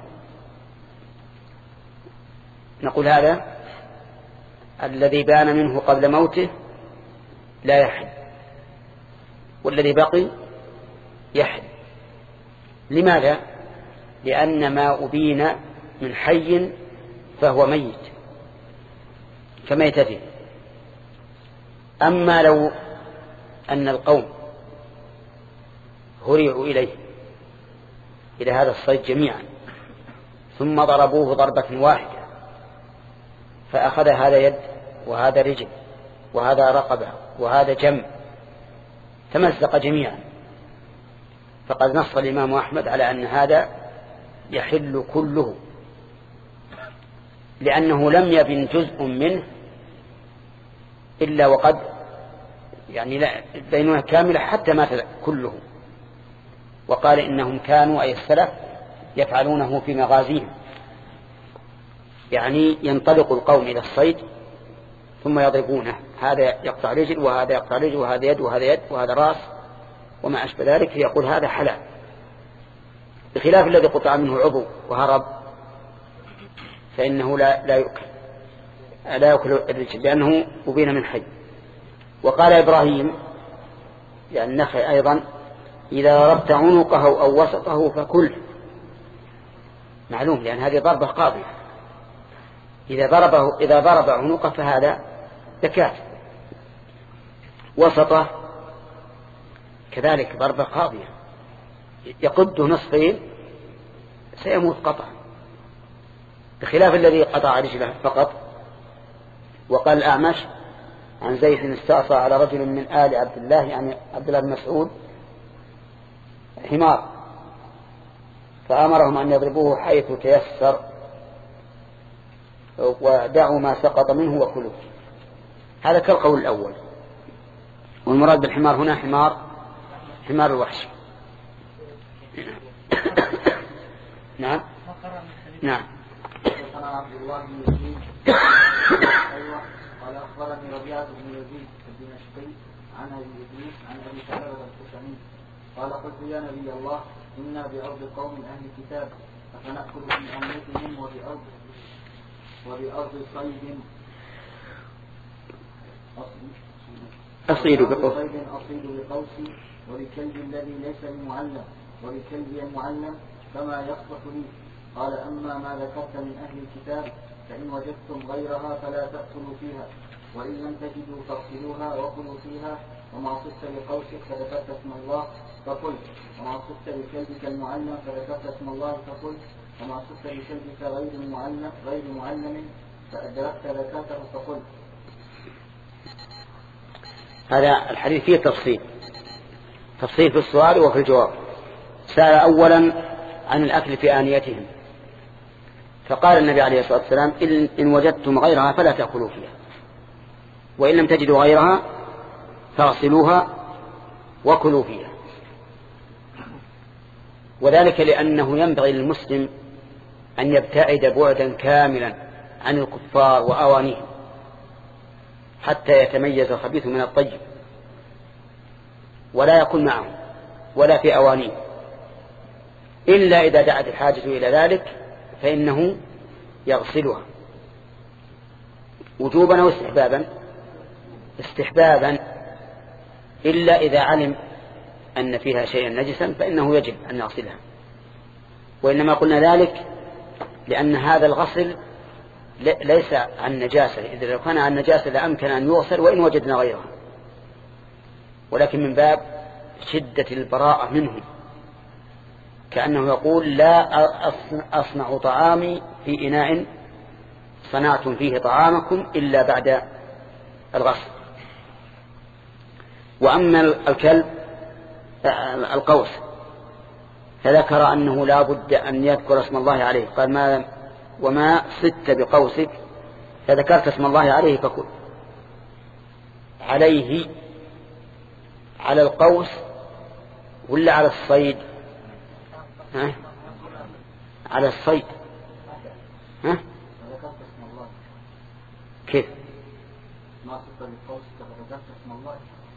S2: نقول هذا الذي بان منه قبل موته لا يحل، والذي بقي يحل. لماذا؟ لأن ما أبين من حي فهو ميت كميتته. أما لو أن القوم هرعوا إليه إلى هذا الصيد جميعا ثم ضربوه ضربة واحدة فأخذ هذا يد وهذا رجل وهذا رقبة وهذا جنب تمزق جميعا، فقد نص الإمام أحمد على أن هذا يحل كله، لأنه لم يبن جزء منه إلا وقد يعني لا بينونة كاملة حتى مات كله. وقال إنهم كانوا أي السلف يفعلونه في مغازيهم، يعني ينطلق القوم إلى الصيد ثم يضربونه، هذا يقطع رجل وهذا يقطع رجل وهذا يد وهذا يد وهذا رأس وما أشبه ذلك، فيقول هذا حلال، بخلاف الذي قطع منه عضو وهرب فإنه لا لا يؤكل لا يأكل الرجل لأنه أبين من حي. وقال إبراهيم يعني النخعي أيضا إذا ضربت عنقه أو وسطه فكل، معلوم لأن هذه ضربة قاضية، إذا ضربه إذا ضرب عنقه فهذا زكاة، وسطه كذلك ضربة قاضية يقده نصفين سيموت قطعا، بخلاف الذي قطع رجله فقط. وقال الأعمش عن زيد استعصى على رجل من آل عبد الله يعني عبد الله بن مسعود حمار فأمرهم أن يضربوه حيث تيسر ودعوا ما سقط منه وكلوا. هذا كالقول الأول. والمراد بالحمار هنا حمار حمار الوحش. نعم نعم.
S1: عبد الله بن يزيد قال أخبرني ربيعة بن يزيد الدمشقي عن أبي إدريس عن أبي ثعلبة الخشني قال قلت يا نبي الله إنا بأرض قوم أهل كتاب أفنأكل من أمنتهم وبأرض وبأرض صيد
S2: أصيد بقوس
S1: أصيد بقوسي ولكلب الذي ليس بمعلم ولكلبي المعلم فما يصلح لي. قال أما ما ذكرت من أهل الكتاب فإن وجدتم غيرها فلا تأكلوا فيها وإن لم تجدوا فاغسلوها وكلوا فيها وما صدت بقوسك فذكرت اسم الله فقل وما صدت بكلبك المعلم فذكرت اسم الله فقل وما صدت بكلبك غير المعلم غير معلم فأدركت ذكرته فقل.
S2: هذا الحديث فيه تفصيل تفصيل في السؤال وفي الجواب. سأل أولا عن الأكل في آنيتهم فقال النبي عليه الصلاة والسلام إن وجدتم غيرها فلا تأكلوا فيها وإن لم تجدوا غيرها فاغسلوها وكلوا فيها. وذلك لأنه ينبغي للمسلم أن يبتعد بعدا كاملا عن الكفار وأوانيهم حتى يتميز الخبيث من الطيب ولا يكون معهم ولا في أوانيه إلا إذا دعت الحاجة إلى ذلك فإنه يغسلها وجوبا أو استحبابا استحبابا إلا إذا علم أن فيها شيئا نجسا فإنه يجب أن يغسلها. وإنما قلنا ذلك لأن هذا الغسل ليس عن نجاسة إذا لو كان عن نجاسة لأمكن أن يغسل وإن وجدنا غيرها ولكن من باب شدة البراءة منهم كأنه يقول لا أصنع طعامي في إناء صنعتم فيه طعامكم إلا بعد الغسل. وأما الكلب القوس فذكر أنه لا بد أن يذكر اسم الله عليه قال ما وما صدت بقوسك فذكرت اسم الله عليه فكل. عليه على القوس ولا على الصيد؟ ها؟ على الصيد. ها؟ كيف؟
S1: ما صدت بقوسك فذكرت اسم الله.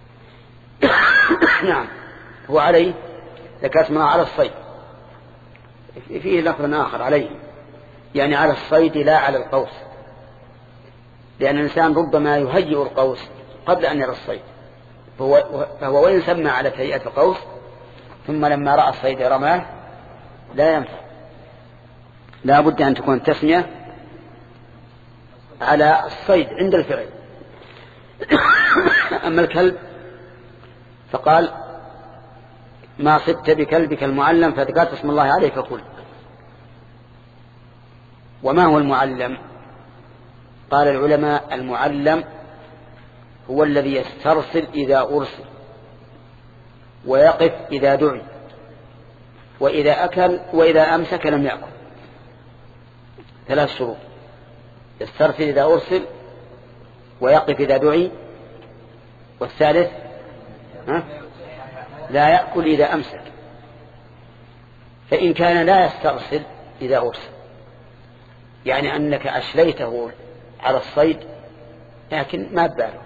S2: نعم هو عليه ذكرت اسمه على الصيد فيه لفظ آخر عليه يعني على الصيد لا على القوس لأن الإنسان ربما يهيئ القوس قبل أن يرى الصيد فهو, فهو وإن سمى على هيئة القوس ثم لما رأى الصيد رماه لا ينفع لا بد أن تكون التسمية على الصيد عند الفعل. أما الكلب فقال ما صدت بكلبك المعلم فذكرت اسم الله عليه فقل. وما هو المعلم؟ قال العلماء المعلم هو الذي يسترسل إذا أرسل ويقف إذا دعي وإذا أكل وإذا أمسك لم يأكل. ثلاث شروط: يسترسل إذا أرسل ويقف إذا دعي والثالث ها؟ لا يأكل إذا أمسك. فإن كان لا يسترسل إذا أرسل يعني أنك أشليته على الصيد لكن ما باله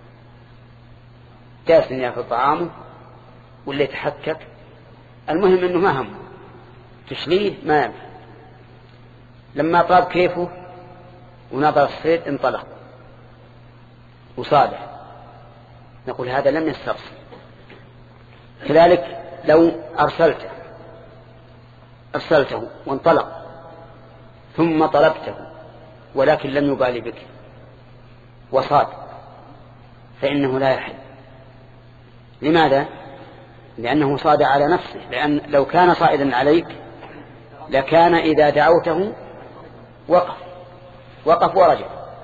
S2: جالس أن يأكل طعامه ولا يتحكك المهم أنه ما هم تشليه ما ينفع. لما طاب كيفه ونظر الصيد انطلق وصالح نقول هذا لم يسترسل. كذلك لو أرسلته أرسلته وانطلق ثم طلبته ولكن لم يبالي بك وصاد فإنه لا يحل. لماذا؟ لأنه صاد على نفسه، لأن لو كان صائدا عليك لكان إذا دعوته وقف وقف ورجع.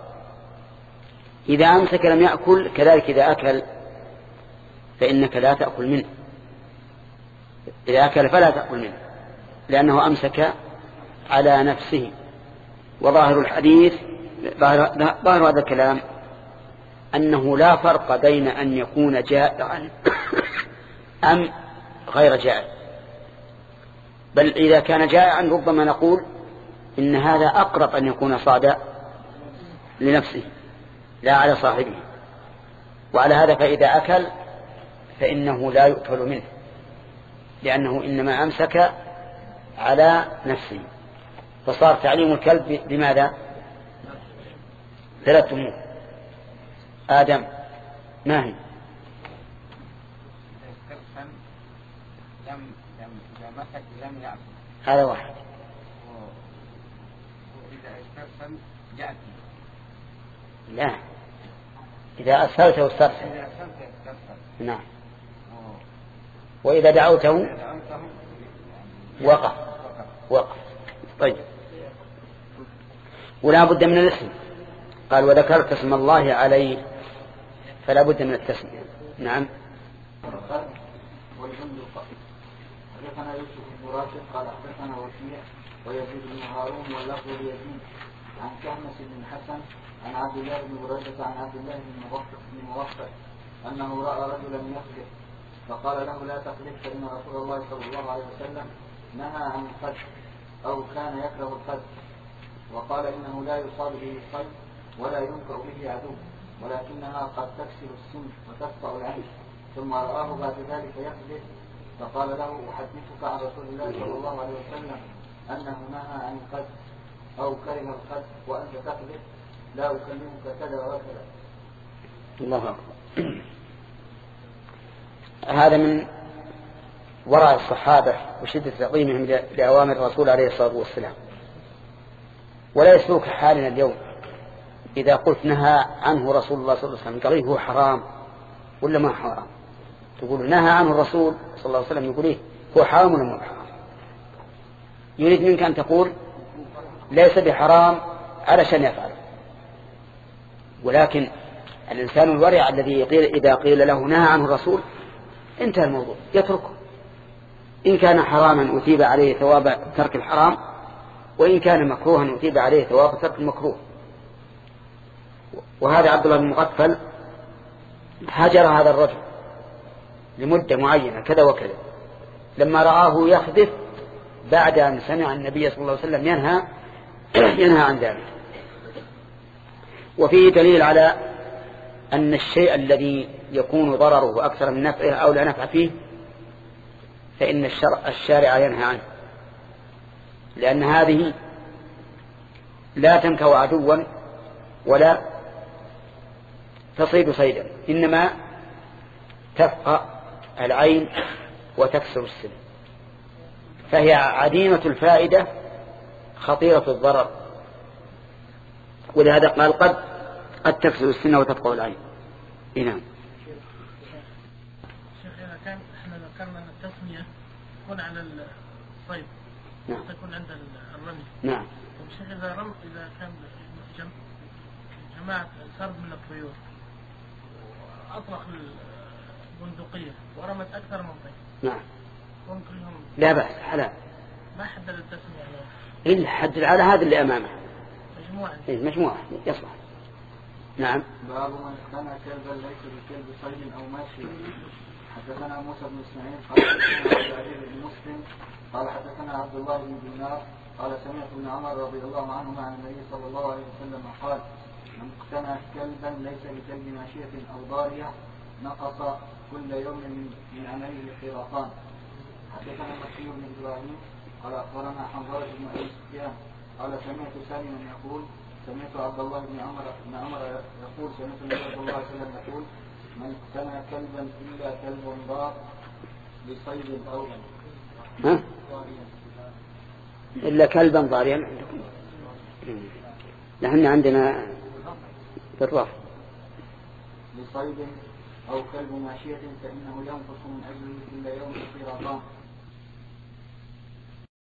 S2: إذا أمسك لم يأكل، كذلك إذا أكل فإنك لا تأكل منه إذا أكل فلا تأكل منه لأنه أمسك على نفسه. وظاهر الحديث ظاهر هذا الكلام أنه لا فرق بين أن يكون جائعا أم غير جائع، بل إذا كان جائعا ربما نقول إن هذا أقرب أن يكون صادا لنفسه لا على صاحبه. وعلى هذا فإذا أكل فإنه لا يؤكل منه لأنه إنما أمسك على نفسه. فصار تعليم الكلب بماذا؟ ثلاث أمور. آدم ما هي؟ هذا واحد. لا، إذا أرسلته استرسل. نعم. وإذا دعوته وقف وقف. طيب. ولا بد من الاسم. قال وذكرت اسم الله عليه فلا بد من التسمية. نعم.
S1: حدثنا يوسف بن راشد قال حدثنا وكيع ويزيد بن هارون واللفظ ليزيد عن كهمس بن حسن عن عبد الله بن بريدة عن عبد الله بن موفق بن موفق أنه رأى رجلا يخلف فقال له لا تخلف فإن رسول الله صلى الله عليه وسلم نهى عن الخلف أو كان يكره الخلف، وقال إنه لا يصاب به الصيد ولا ينكأ به عدو ولكنها قد تكسر السن وتقطع العين. ثم رآه بعد ذلك يخلف فقال له أحدثك عن رسول الله صلى الله عليه وسلم أنه نهى عن الخلف أو كره الخلف وأنت تخلف لا أكلمك كذا وكذا.
S2: الله أكبر. هذا من وراء الصحابة وشدة تعظيمهم لأوامر الرسول عليه الصلاة والسلام. ولا يسلوك حالنا اليوم إذا قلت نهى عنه رسول الله صلى الله عليه وسلم قال هو حرام ولا ما حرام؟ تقول نهى عنه الرسول صلى الله عليه وسلم يقول إيه هو حرام ولا ما حرام؟ يريد منك أن تقول ليس بحرام علشان يفعله. ولكن الإنسان الورع الذي يقول إذا قيل له نهى عنه الرسول انتهى الموضوع يتركه. إن كان حراما أثيب عليه ثواب ترك الحرام، وإن كان مكروها أثيب عليه ثواب ترك المكروه. وهذا عبد الله بن مغفل هجر هذا الرجل لمدة معينة كذا وكذا لما رآه يخذف بعد أن سمع النبي صلى الله عليه وسلم ينهى ينهى عن ذلك. وفيه دليل على أن الشيء الذي يكون ضرره أكثر من نفعه أو لا نفع فيه فإن الشرع, الشارع ينهى عنه، لأن هذه لا تنكو عدوا ولا تصيد صيدا، إنما تفقى العين وتكسر السن، فهي عديمة الفائدة خطيرة الضرر. ولهذا قال قد قد تكسر السن وتفقى العين. نعم.
S4: شيخ إذا كان احنا ذكرنا أن التسمية تكون على الصيد
S2: نعم.
S4: تكون عند الرمي.
S2: نعم.
S4: الشيخ إذا رم إذا كان جم... جماعة سرب من الطيور أطلق البندقية ورمت أكثر من طير.
S2: نعم.
S4: ممكنهم
S2: لا بأس حلال.
S4: ما حدد التسمية يعني.
S2: إلا حدد على هذا اللي أمامه.
S4: مجموعة.
S2: إيه مجموعة يصلح. نعم.
S1: باب من اقتنى كلبا ليس بكلب صيد أو ماشي. حدثنا موسى بن إسماعيل قال حدثنا عبد العزيز بن مسلم قال حدثنا عبد الله بن دينار قال سمعت ابن عمر رضي الله عنهما عن النبي صلى الله عليه وسلم قال من اقتنى كلبا ليس بكلب ماشية أو ضارية نقص كل يوم من, من عمله قيراطان. حدثنا مكي بن إبراهيم قال أخبرنا حنظلة بن أبي سفيان قال سمعت سالما يقول سمعت عبد الله بن عمر بن عمر يقول سمعت النبي صلى الله عليه وسلم يقول من اقتنى كلبا إلا كلب ضار بصيد أو
S2: ها؟ إلا كلبا ضاريا عندكم. نحن عندنا بالرف
S1: بصيد أو كلب ماشية فإنه ينقص من أجله كل يوم قيراطان.